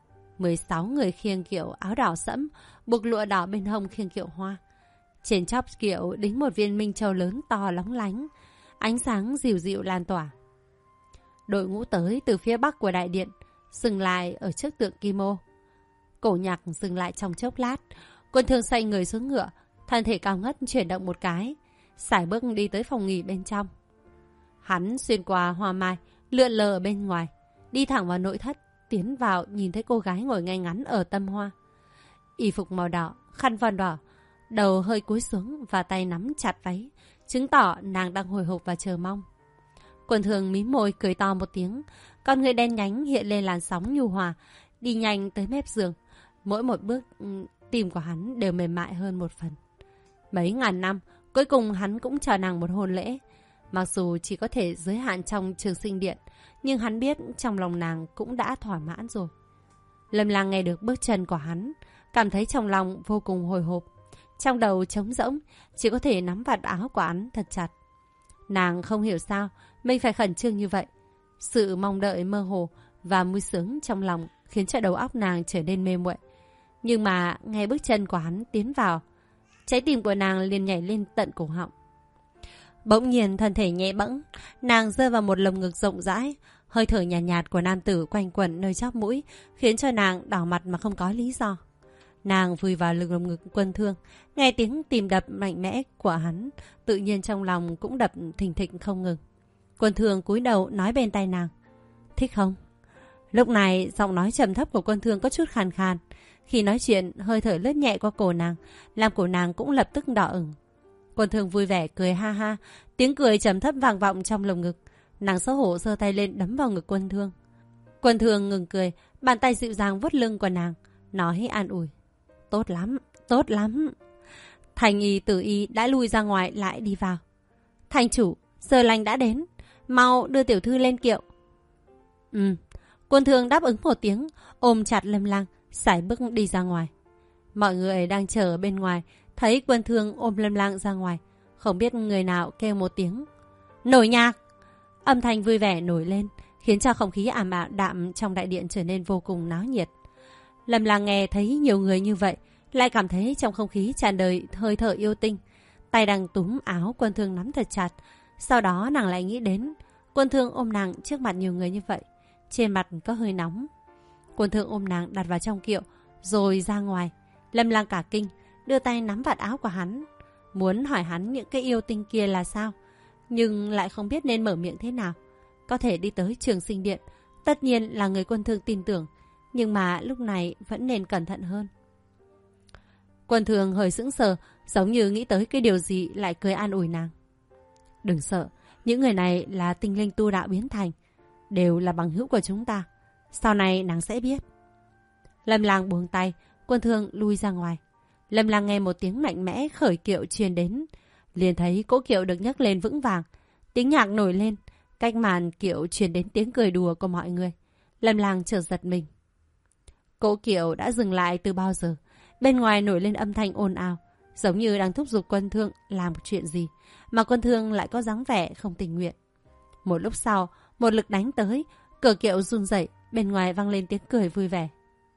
16 người khiêng kiệu áo đỏ sẫm, buộc lụa đỏ bên hông khiêng kiệu hoa. Trên chóp kiệu đính một viên minh châu lớn to lóng lánh, ánh sáng dịu dịu lan tỏa. Đội ngũ tới từ phía bắc của đại điện, dừng lại ở trước tượng Kim Ô. Cổ nhạc dừng lại trong chốc lát, Quân Thương xoay người xuống ngựa, thân thể cao ngất chuyển động một cái, sải bước đi tới phòng nghỉ bên trong. Hắn xuyên qua hoa mai, lượn lờ ở bên ngoài, đi thẳng vào nội thất, tiến vào nhìn thấy cô gái ngồi ngay ngắn ở tâm hoa. Y phục màu đỏ, khăn voan đỏ, đầu hơi cúi xuống và tay nắm chặt váy, chứng tỏ nàng đang hồi hộp và chờ mong. Quân Thương mím môi cười to một tiếng, con người đen nhánh hiện lên làn sóng nhu hòa, đi nhanh tới mép giường. Mỗi một bước tim của hắn đều mềm mại hơn một phần. Mấy ngàn năm, cuối cùng hắn cũng cho nàng một hôn lễ. Mặc dù chỉ có thể giới hạn trong Trường Sinh Điện, nhưng hắn biết trong lòng nàng cũng đã thỏa mãn rồi. Lâm Lang nghe được bước chân của hắn, cảm thấy trong lòng vô cùng hồi hộp. Trong đầu trống rỗng, chỉ có thể nắm vạt áo của hắn thật chặt. Nàng không hiểu sao mình phải khẩn trương như vậy. Sự mong đợi mơ hồ và vui sướng trong lòng khiến cho đầu óc nàng trở nên mê muội. Nhưng mà nghe bước chân của hắn tiến vào, trái tim của nàng liền nhảy lên tận cổ họng. Bỗng nhiên thân thể nhẹ bẫng, nàng rơi vào một lồng ngực rộng rãi, hơi thở nhạt nhạt của nam tử quanh quẩn nơi chóp mũi, khiến cho nàng đỏ mặt mà không có lý do. Nàng vùi vào lồng ngực Quân Thương, nghe tiếng tim đập mạnh mẽ của hắn, tự nhiên trong lòng cũng đập thình thịch không ngừng. Quân Thương cúi đầu nói bên tai nàng, thích không? Lúc này giọng nói trầm thấp của Quân Thương có chút khàn khàn. Khi nói chuyện, hơi thở lướt nhẹ qua cổ nàng, làm cổ nàng cũng lập tức đỏ ửng. Quân Thương vui vẻ cười ha ha, tiếng cười trầm thấp vang vọng trong lồng ngực. Nàng xấu hổ giơ tay lên đấm vào ngực Quân Thương. Quân Thương ngừng cười, bàn tay dịu dàng vuốt lưng của nàng, nói an ủi, tốt lắm, tốt lắm. Thành y Tử y đã lui ra ngoài lại đi vào. Thành chủ, giờ lành đã đến, mau đưa tiểu thư lên kiệu. Quân Thương đáp ứng một tiếng, ôm chặt Lâm Lang, sải bước đi ra ngoài. Mọi người đang chờ ở bên ngoài, thấy Quân Thương ôm Lâm Lang ra ngoài. Không biết người nào kêu một tiếng nổi nhạc. Âm thanh vui vẻ nổi lên, khiến cho không khí ảm đạm trong đại điện trở nên vô cùng náo nhiệt. Lâm Lang nghe thấy nhiều người như vậy, lại cảm thấy trong không khí tràn đầy hơi thở yêu tinh. Tay đang túm áo Quân Thương nắm thật chặt. Sau đó nàng lại nghĩ đến Quân Thương ôm nàng trước mặt nhiều người như vậy, trên mặt có hơi nóng. Quân Thương ôm nàng đặt vào trong kiệu, rồi ra ngoài. Lâm Lang cả kinh, đưa tay nắm vạt áo của hắn, muốn hỏi hắn những cái yêu tinh kia là sao, nhưng lại không biết nên mở miệng thế nào. Có thể đi tới Trường Sinh Điện, tất nhiên là người Quân Thương tin tưởng, nhưng mà lúc này vẫn nên cẩn thận hơn. Quân Thương hơi sững sờ, giống như nghĩ tới cái điều gì, lại cười an ủi nàng. Đừng sợ, những người này là tinh linh tu đạo biến thành, đều là bằng hữu của chúng ta. Sau này nàng sẽ biết. Lâm Lang buông tay, Quân Thương lui ra ngoài. Lâm Lang nghe một tiếng mạnh mẽ khởi kiệu truyền đến, liền thấy cỗ kiệu được nhấc lên vững vàng. Tiếng nhạc nổi lên, cách màn kiệu truyền đến tiếng cười đùa của mọi người. Lâm Lang chợt giật mình. Cỗ kiệu đã dừng lại từ bao giờ? Bên ngoài nổi lên âm thanh ồn ào, giống như đang thúc giục Quân Thương làm chuyện gì, mà Quân Thương lại có dáng vẻ không tình nguyện. Một lúc sau, một lực đánh tới, cửa kiệu run rẩy, bên ngoài vang lên tiếng cười vui vẻ.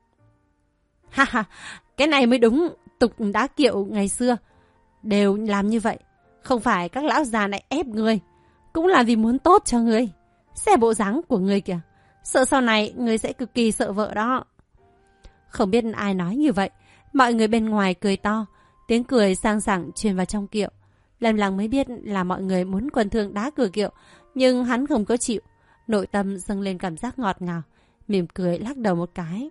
Ha ha, cái này mới đúng, tục đá kiệu ngày xưa đều làm như vậy. Không phải các lão già này ép người, cũng là vì muốn tốt cho người. Xem bộ dáng của người kìa, sợ sau này người sẽ cực kỳ sợ vợ đó. Không biết ai nói như vậy, mọi người bên ngoài cười to, tiếng cười sang sảng truyền vào trong kiệu. Lâm Lang mới biết là mọi người muốn Quân Thương đá cửa kiệu, nhưng hắn không có chịu. Nội tâm dâng lên cảm giác ngọt ngào, mỉm cười lắc đầu một cái.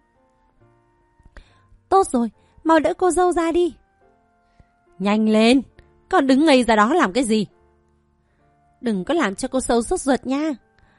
Tốt rồi, mau đỡ cô dâu ra đi. Nhanh lên, còn đứng ngây ra đó làm cái gì? Đừng có làm cho cô dâu sốt ruột nha.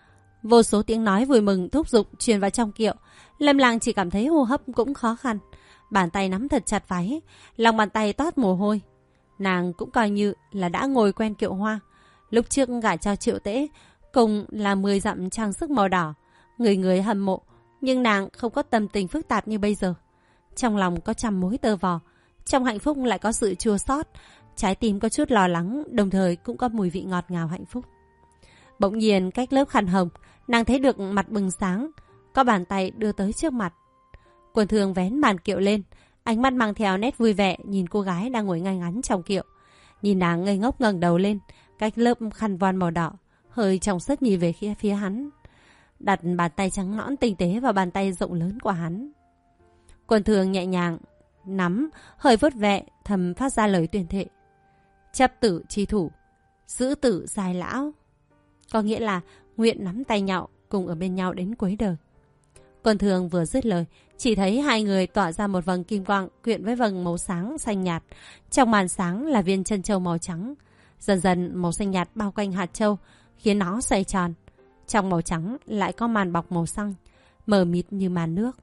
Vô số tiếng nói vui mừng thúc giục truyền vào trong kiệu. Lâm Lang chỉ cảm thấy hô hấp cũng khó khăn. Bàn tay nắm thật chặt váy, lòng bàn tay toát mồ hôi. Nàng cũng coi như là đã ngồi quen kiệu hoa. Lúc trước gả cho Triệu Tễ, cùng là 10 dặm trang sức màu đỏ. Người người hâm mộ, nhưng nàng không có tâm tình phức tạp như bây giờ. Trong lòng có trăm mối tơ vò, trong hạnh phúc lại có sự chua xót. Trái tim có chút lo lắng, đồng thời cũng có mùi vị ngọt ngào hạnh phúc. Bỗng nhiên cách lớp khăn hồng, nàng thấy được mặt bừng sáng, có bàn tay đưa tới trước mặt. Quân Thương vén màn kiệu lên, ánh mắt mang theo nét vui vẻ nhìn cô gái đang ngồi ngay ngắn trong kiệu. Nhìn nàng ngây ngốc ngẩng đầu lên, cách lớp khăn voan màu đỏ, hơi trong suốt nhìn về phía hắn. Đặt bàn tay trắng nõn tinh tế vào bàn tay rộng lớn của hắn. Quân Thương nhẹ nhàng nắm, hơi vuốt ve, thầm phát ra lời tuyên thệ. Chấp tử chi thủ, giữ tử dài lão. Có nghĩa là nguyện nắm tay nhau, cùng ở bên nhau đến cuối đời. Quân Thương vừa dứt lời, chỉ thấy hai người tỏa ra một vầng kim quang quyện với vầng màu sáng xanh nhạt. Trong màn sáng là viên chân châu màu trắng. Dần dần màu xanh nhạt bao quanh hạt châu, khiến nó xoay tròn. Trong màu trắng lại có màn bọc màu xanh, mờ mịt như màn nước.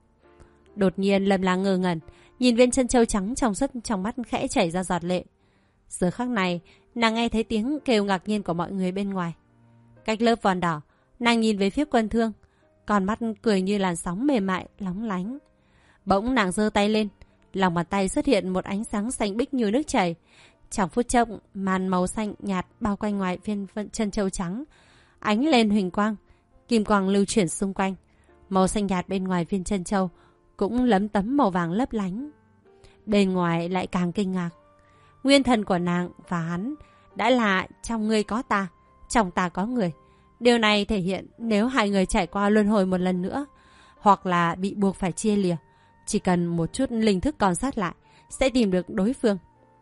Đột nhiên Lâm Lang ngơ ngẩn, nhìn viên chân châu trắng trong suốt, trong mắt khẽ chảy ra giọt lệ. Giờ khắc này, nàng nghe thấy tiếng kêu ngạc nhiên của mọi người bên ngoài. Cách lớp voan đỏ, nàng nhìn về phía Quân Thương, con mắt cười như làn sóng mềm mại, lóng lánh. Bỗng nàng giơ tay lên, lòng bàn tay xuất hiện một ánh sáng xanh bích như nước chảy. Trong phút chốc, màn màu xanh nhạt bao quanh ngoài viên chân châu trắng, ánh lên huỳnh quang, kim quang lưu chuyển xung quanh. Màu xanh nhạt bên ngoài viên chân châu cũng lấm tấm màu vàng lấp lánh. Bên ngoài lại càng kinh ngạc. Nguyên thần của nàng và hắn đã là trong ngươi có ta, trong ta có người. Điều này thể hiện nếu hai người trải qua luân hồi một lần nữa, hoặc là bị buộc phải chia lìa, chỉ cần một chút linh thức còn sót lại, sẽ tìm được đối phương.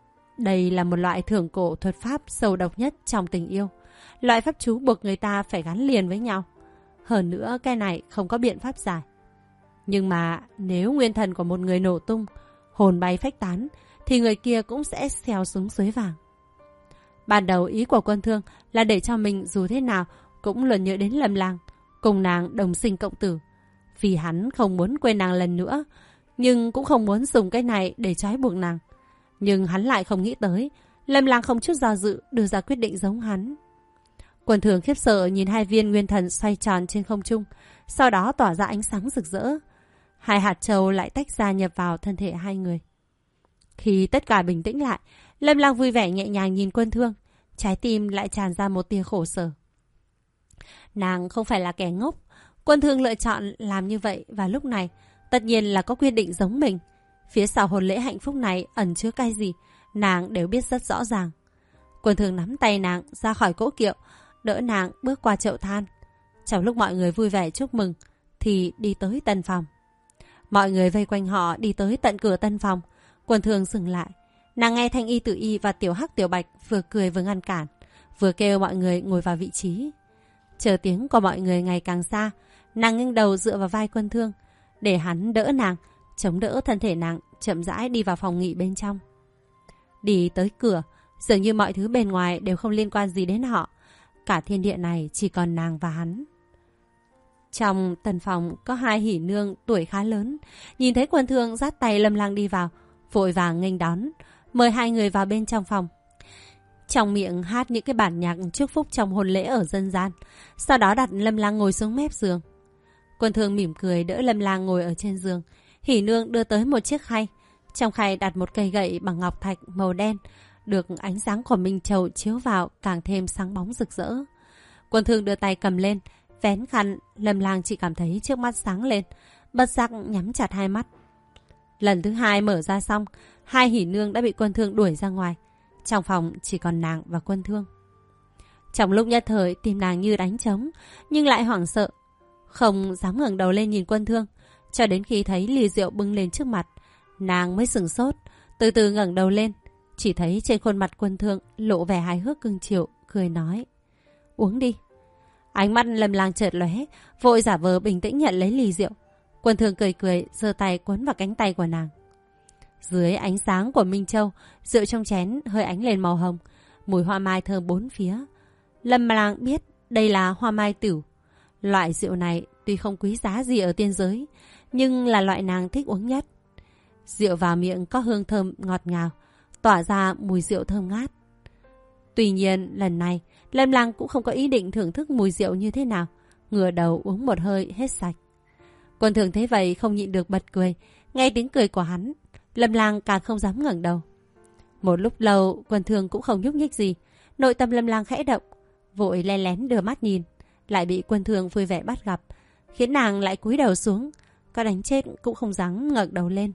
Đây là một loại thượng cổ thuật pháp sâu độc nhất trong tình yêu. Loại pháp chú buộc người ta phải gắn liền với nhau. Hơn nữa cái này không có biện pháp giải. Nhưng mà nếu nguyên thần của một người nổ tung, hồn bay phách tán, thì người kia cũng sẽ xèo xuống suối vàng. Ban đầu ý của Quân Thương là để cho mình dù thế nào cũng luôn nhớ đến Lâm Lang, cùng nàng đồng sinh cộng tử. Vì hắn không muốn quên nàng lần nữa, nhưng cũng không muốn dùng cái này để trói buộc nàng. Nhưng hắn lại không nghĩ tới, Lâm Lang không chút do dự đưa ra quyết định giống hắn. Quần thường khiếp sợ nhìn hai viên nguyên thần xoay tròn trên không trung, sau đó tỏa ra ánh sáng rực rỡ. Hai hạt châu lại tách ra nhập vào thân thể hai người. Khi tất cả bình tĩnh lại, Lâm Lang vui vẻ nhẹ nhàng nhìn Quân Thương, trái tim lại tràn ra một tia khổ sở. Nàng không phải là kẻ ngốc. Quân Thương lựa chọn làm như vậy vào lúc này, tất nhiên là có quyết định giống mình. Phía sau hôn lễ hạnh phúc này ẩn chứa cái gì, nàng đều biết rất rõ ràng. Quân Thương nắm tay nàng ra khỏi cỗ kiệu, đỡ nàng bước qua chậu than. Trong lúc mọi người vui vẻ chúc mừng, thì đi tới tân phòng. Mọi người vây quanh họ đi tới tận cửa tân phòng. Quân Thương dừng lại. Nàng nghe Thanh Y Tử Y và Tiểu Hắc Tiểu Bạch vừa cười vừa ngăn cản, vừa kêu mọi người ngồi vào vị trí. Chờ tiếng của mọi người ngày càng xa, nàng nghiêng đầu dựa vào vai Quân Thương, để hắn đỡ nàng, chống đỡ thân thể nàng, chậm rãi đi vào phòng nghỉ bên trong. Đi tới cửa, dường như mọi thứ bên ngoài đều không liên quan gì đến họ. Cả thiên địa này chỉ còn nàng và hắn. Trong tần phòng có hai hỉ nương tuổi khá lớn, nhìn thấy Quân Thương dắt tay Lâm Lang đi vào, vội vàng nghênh đón, mời hai người vào bên trong phòng. Trong miệng hát những cái bản nhạc chúc phúc trong hôn lễ ở dân gian, sau đó đặt Lâm Lang ngồi xuống mép giường. Quân Thương mỉm cười đỡ Lâm Lang ngồi ở trên giường. Hỉ nương đưa tới một chiếc khay, trong khay đặt một cây gậy bằng ngọc thạch màu đen, được ánh sáng của minh châu chiếu vào càng thêm sáng bóng rực rỡ. Quân Thương đưa tay cầm lên, vén khăn. Lâm Lang chỉ cảm thấy trước mắt sáng lên, bất giác nhắm chặt hai mắt. Lần thứ hai mở ra xong, hai hỉ nương đã bị Quân Thương đuổi ra ngoài. Trong phòng chỉ còn nàng và Quân Thương. Trong lúc nhất thời tim nàng như đánh trống, nhưng lại hoảng sợ, không dám ngẩng đầu lên nhìn Quân Thương. Cho đến khi thấy ly rượu bưng lên trước mặt, nàng mới sửng sốt, từ từ ngẩng đầu lên. Chỉ thấy trên khuôn mặt Quân Thương lộ vẻ hài hước cưng chiều, cười nói: "Uống đi." Ánh mắt Lâm Lang chợt lóe, vội giả vờ bình tĩnh nhận lấy ly rượu. Quân Thương cười cười, giơ tay quấn vào cánh tay của nàng. Dưới ánh sáng của minh châu, rượu trong chén hơi ánh lên màu hồng, mùi hoa mai thơm bốn phía. Lâm Lang biết đây là hoa mai tửu. Loại rượu này tuy không quý giá gì ở tiên giới, nhưng là loại nàng thích uống nhất. Rượu vào miệng có hương thơm ngọt ngào, tỏa ra mùi rượu thơm ngát. Tuy nhiên lần này Lâm Lang cũng không có ý định thưởng thức mùi rượu như thế nào, ngửa đầu uống một hơi hết sạch. Quân Thương thấy vậy không nhịn được bật cười. Nghe tiếng cười của hắn, Lâm Lang càng không dám ngẩng đầu. Một lúc lâu Quân Thương cũng không nhúc nhích gì. Nội tâm Lâm Lang khẽ động, vội lén lén đưa mắt nhìn, lại bị Quân Thương vui vẻ bắt gặp, khiến nàng lại cúi đầu xuống, có đánh chết cũng không dám ngẩng đầu lên.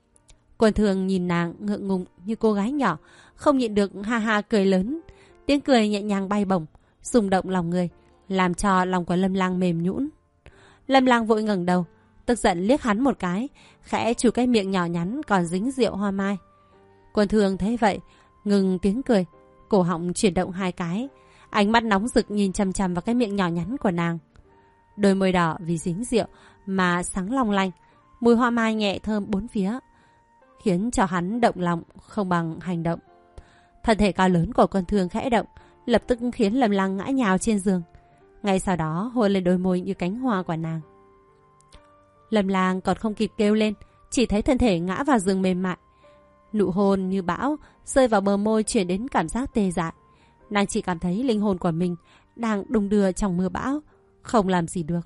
Quân Thương nhìn nàng ngượng ngùng như cô gái nhỏ, không nhịn được ha ha cười lớn. Tiếng cười nhẹ nhàng bay bổng, rung động lòng người, làm cho lòng của Lâm Lang mềm nhũn. Lâm Lang vội ngẩng đầu, tức giận liếc hắn một cái, khẽ chụp cái miệng nhỏ nhắn còn dính rượu hoa mai. Quân Thương thấy vậy, ngừng tiếng cười, cổ họng chuyển động hai cái, ánh mắt nóng rực nhìn chằm chằm vào cái miệng nhỏ nhắn của nàng. Đôi môi đỏ vì dính rượu mà sáng long lanh, mùi hoa mai nhẹ thơm bốn phía, khiến cho hắn động lòng không bằng hành động. Thân thể cao lớn của Quân Thương khẽ động, lập tức khiến Lâm Lang ngã nhào trên giường. Ngay sau đó hôn lên đôi môi như cánh hoa của nàng. Lâm Lang còn không kịp kêu lên, chỉ thấy thân thể ngã vào giường mềm mại. Nụ hôn như bão rơi vào bờ môi, chuyển đến cảm giác tê dại. Nàng chỉ cảm thấy linh hồn của mình đang đung đưa trong mưa bão, không làm gì được.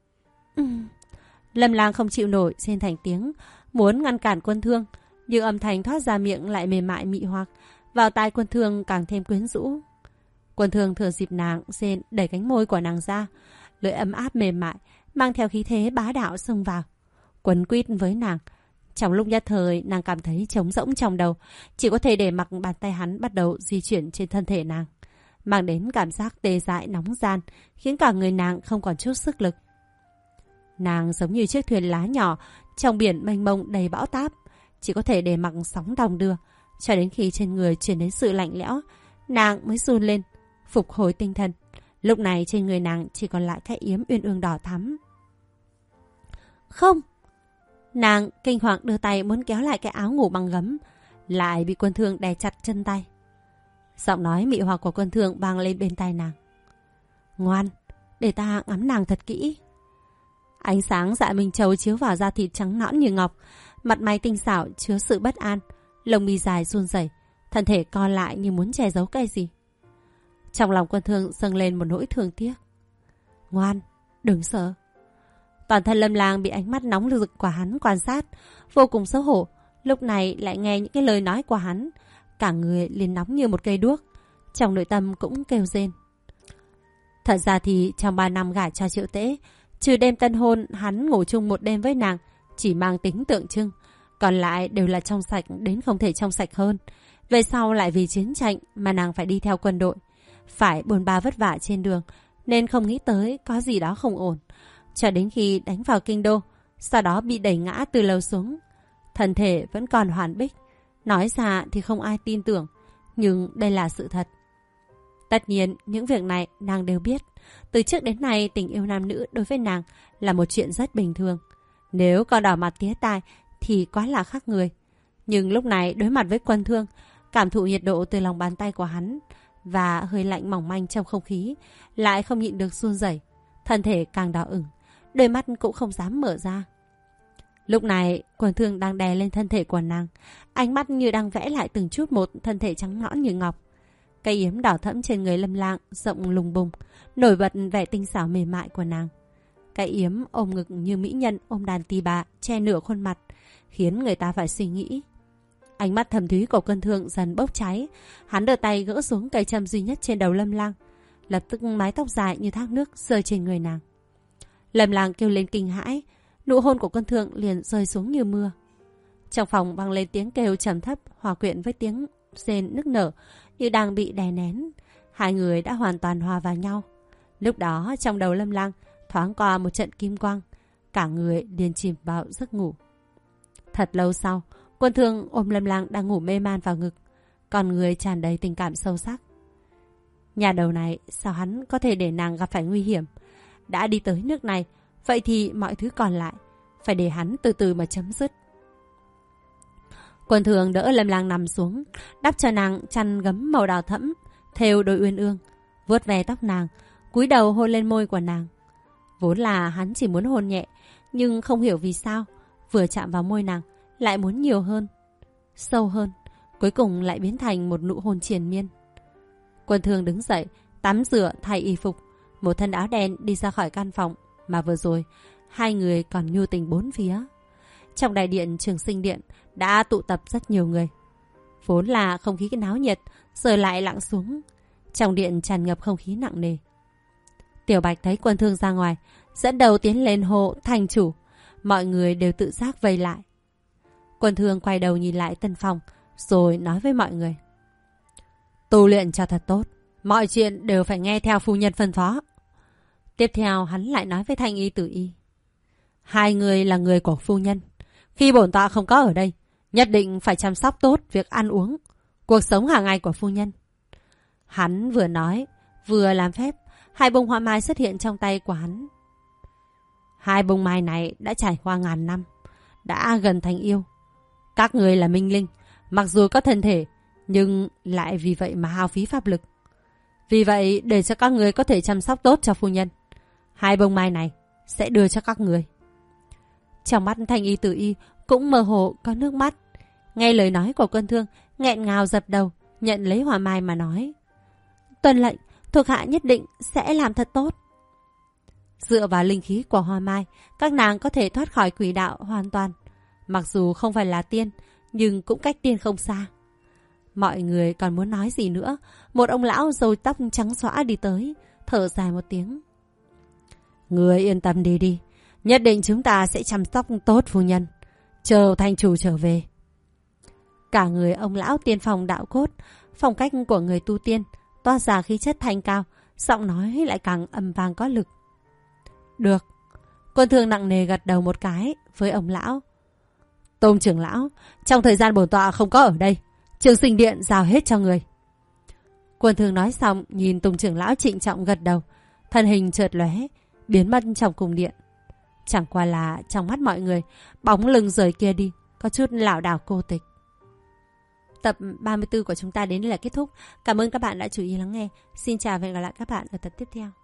Lâm Lang không chịu nổi, rên thành tiếng, muốn ngăn cản Quân Thương, nhưng âm thanh thoát ra miệng lại mềm mại mị hoặc, vào tai Quân Thương càng thêm quyến rũ. Quân Thương thừa dịp nàng rên đẩy cánh môi của nàng ra, lưỡi ấm áp mềm mại mang theo khí thế bá đạo xông vào, quấn quýt với nàng. Trong lúc nhất thời nàng cảm thấy trống rỗng trong đầu, chỉ có thể để mặc bàn tay hắn bắt đầu di chuyển trên thân thể nàng, mang đến cảm giác tê dại nóng gian, khiến cả người nàng không còn chút sức lực. Nàng giống như chiếc thuyền lá nhỏ trong biển mênh mông đầy bão táp, chỉ có thể để mặc sóng đong đưa, cho đến khi trên người truyền đến sự lạnh lẽo, nàng mới run lên, phục hồi tinh thần. Lúc này trên người nàng chỉ còn lại cái yếm uyên ương đỏ thắm. Không! Nàng kinh hoàng đưa tay muốn kéo lại cái áo ngủ bằng gấm, lại bị Quân Thương đè chặt chân tay. Giọng nói mị hoặc của Quân Thương vang lên bên tai nàng. Ngoan, để ta ngắm nàng thật kỹ. Ánh sáng dạ minh châu chiếu vào da thịt trắng nõn như ngọc, mặt mày tinh xảo chứa sự bất an, lông mi dài run rẩy, thân thể co lại như muốn che giấu cái gì. Trong lòng Quân Thương dâng lên một nỗi thương tiếc. Ngoan, đừng sợ. Toàn thân Lâm Lang bị ánh mắt nóng rực của hắn quan sát, vô cùng xấu hổ. Lúc này lại nghe những cái lời nói của hắn, cả người liền nóng như một cây đuốc, trong nội tâm cũng kêu rên. Thật ra thì trong 3 năm gả cho Triệu Tễ, trừ đêm tân hôn hắn ngủ chung một đêm với nàng, chỉ mang tính tượng trưng, còn lại đều là trong sạch đến không thể trong sạch hơn. Về sau lại vì chiến tranh mà nàng phải đi theo quân đội, phải bôn ba vất vả trên đường, nên không nghĩ tới có gì đó không ổn. Cho đến khi đánh vào kinh đô, sau đó bị đẩy ngã từ lầu xuống. Thân thể vẫn còn hoàn bích, nói ra thì không ai tin tưởng, nhưng đây là sự thật. Tất nhiên, những việc này nàng đều biết. Từ trước đến nay, tình yêu nam nữ đối với nàng là một chuyện rất bình thường. Nếu có đỏ mặt tía tai thì quá là khác người. Nhưng lúc này đối mặt với Quân Thương, cảm thụ nhiệt độ từ lòng bàn tay của hắn và hơi lạnh mỏng manh trong không khí, lại không nhịn được run rẩy, thân thể càng đỏ ửng, đôi mắt cũng không dám mở ra. Lúc này, Quân Thương đang đè lên thân thể của nàng, ánh mắt như đang vẽ lại từng chút một thân thể trắng nõn như ngọc. Cây yếm đỏ thẫm trên người Lâm Lang rộng lùng bùng, nổi bật vẻ tinh xảo mềm mại của nàng. Cây yếm ôm ngực như mỹ nhân ôm đàn tỳ bà, che nửa khuôn mặt, khiến người ta phải suy nghĩ. Ánh mắt thầm thúy của Quân Thương dần bốc cháy, hắn đưa tay gỡ xuống cây châm duy nhất trên đầu Lâm Lang, lập tức mái tóc dài như thác nước rơi trên người nàng. Lâm Lang kêu lên kinh hãi, nụ hôn của Quân Thương liền rơi xuống như mưa. Trong phòng vang lên tiếng kêu trầm thấp hòa quyện với tiếng rên nức nở như đang bị đè nén. Hai người đã hoàn toàn hòa vào nhau. Lúc đó trong đầu Lâm Lang thoáng qua một trận kim quang, cả người liền chìm vào giấc ngủ. Thật lâu sau, Quân Thương ôm Lâm Lang đang ngủ mê man vào ngực, con người tràn đầy tình cảm sâu sắc. Nhà đầu này sao hắn có thể để nàng gặp phải nguy hiểm? Đã đi tới nước này, vậy thì mọi thứ còn lại phải để hắn từ từ mà chấm dứt. Quân Thương đỡ Lâm Lang nằm xuống, đắp cho nàng chăn gấm màu đỏ thẫm, thêu đôi uyên ương, vuốt ve tóc nàng, cúi đầu hôn lên môi của nàng. Vốn là hắn chỉ muốn hôn nhẹ, nhưng không hiểu vì sao, vừa chạm vào môi nàng lại muốn nhiều hơn, sâu hơn, cuối cùng lại biến thành một nụ hôn triền miên. Quân Thương đứng dậy, tắm rửa, thay y phục, một thân áo đen đi ra khỏi căn phòng mà vừa rồi hai người còn nhu tình bốn phía. Trong đại điện Trường Sinh Điện đã tụ tập rất nhiều người. Vốn là không khí náo nhiệt, giờ lại lặng xuống. Trong điện tràn ngập không khí nặng nề. Tiểu Bạch thấy Quân Thương ra ngoài, dẫn đầu tiến lên hô thành chủ. Mọi người đều tự giác vây lại. Quân Thương quay đầu nhìn lại tân phòng, rồi nói với mọi người: tu luyện cho thật tốt, mọi chuyện đều phải nghe theo phu nhân phân phó. Tiếp theo hắn lại nói với Thanh Y Tử Y: hai người là người của phu nhân, khi bổn tọa không có ở đây, nhất định phải chăm sóc tốt việc ăn uống, cuộc sống hàng ngày của phu nhân. Hắn vừa nói, vừa làm phép, hai bông hoa mai xuất hiện trong tay của hắn. Hai bông mai này đã trải qua ngàn năm, đã gần thành yêu. Các người là minh linh, mặc dù có thân thể, nhưng lại vì vậy mà hao phí pháp lực. Vì vậy, để cho các người có thể chăm sóc tốt cho phu nhân, hai bông mai này sẽ đưa cho các người. Trong mắt Thanh Y Tử Y cũng mơ hồ có nước mắt. Nghe lời nói của Quân Thương, nghẹn ngào dập đầu, nhận lấy hoa mai mà nói: tuân lệnh, thuộc hạ nhất định sẽ làm thật tốt. Dựa vào linh khí của hoa mai, các nàng có thể thoát khỏi quỷ đạo hoàn toàn. Mặc dù không phải là tiên, nhưng cũng cách tiên không xa. Mọi người còn muốn nói gì nữa, một ông lão râu tóc trắng xõa đi tới, thở dài một tiếng: người yên tâm đi đi, nhất định chúng ta sẽ chăm sóc tốt phu nhân, chờ thành chủ trở về. Cả người ông lão tiên phong đạo cốt, phong cách của người tu tiên, toát ra khí chất thanh cao, giọng nói lại càng âm vang có lực. Được. Quân Thương nặng nề gật đầu một cái với ông lão. Tôn trưởng lão, trong thời gian bổn tọa không có ở đây, Trường Sinh Điện giao hết cho người. Quân Thương nói xong, nhìn Tùng trưởng lão trịnh trọng gật đầu, thân hình chợt lóe, biến mất trong cung điện. Chẳng qua là trong mắt mọi người, bóng lưng rời kia đi, có chút lảo đảo cô tịch. Tập 34 của chúng ta đến đây là kết thúc. Cảm ơn các bạn đã chú ý lắng nghe. Xin chào và hẹn gặp lại các bạn ở tập tiếp theo.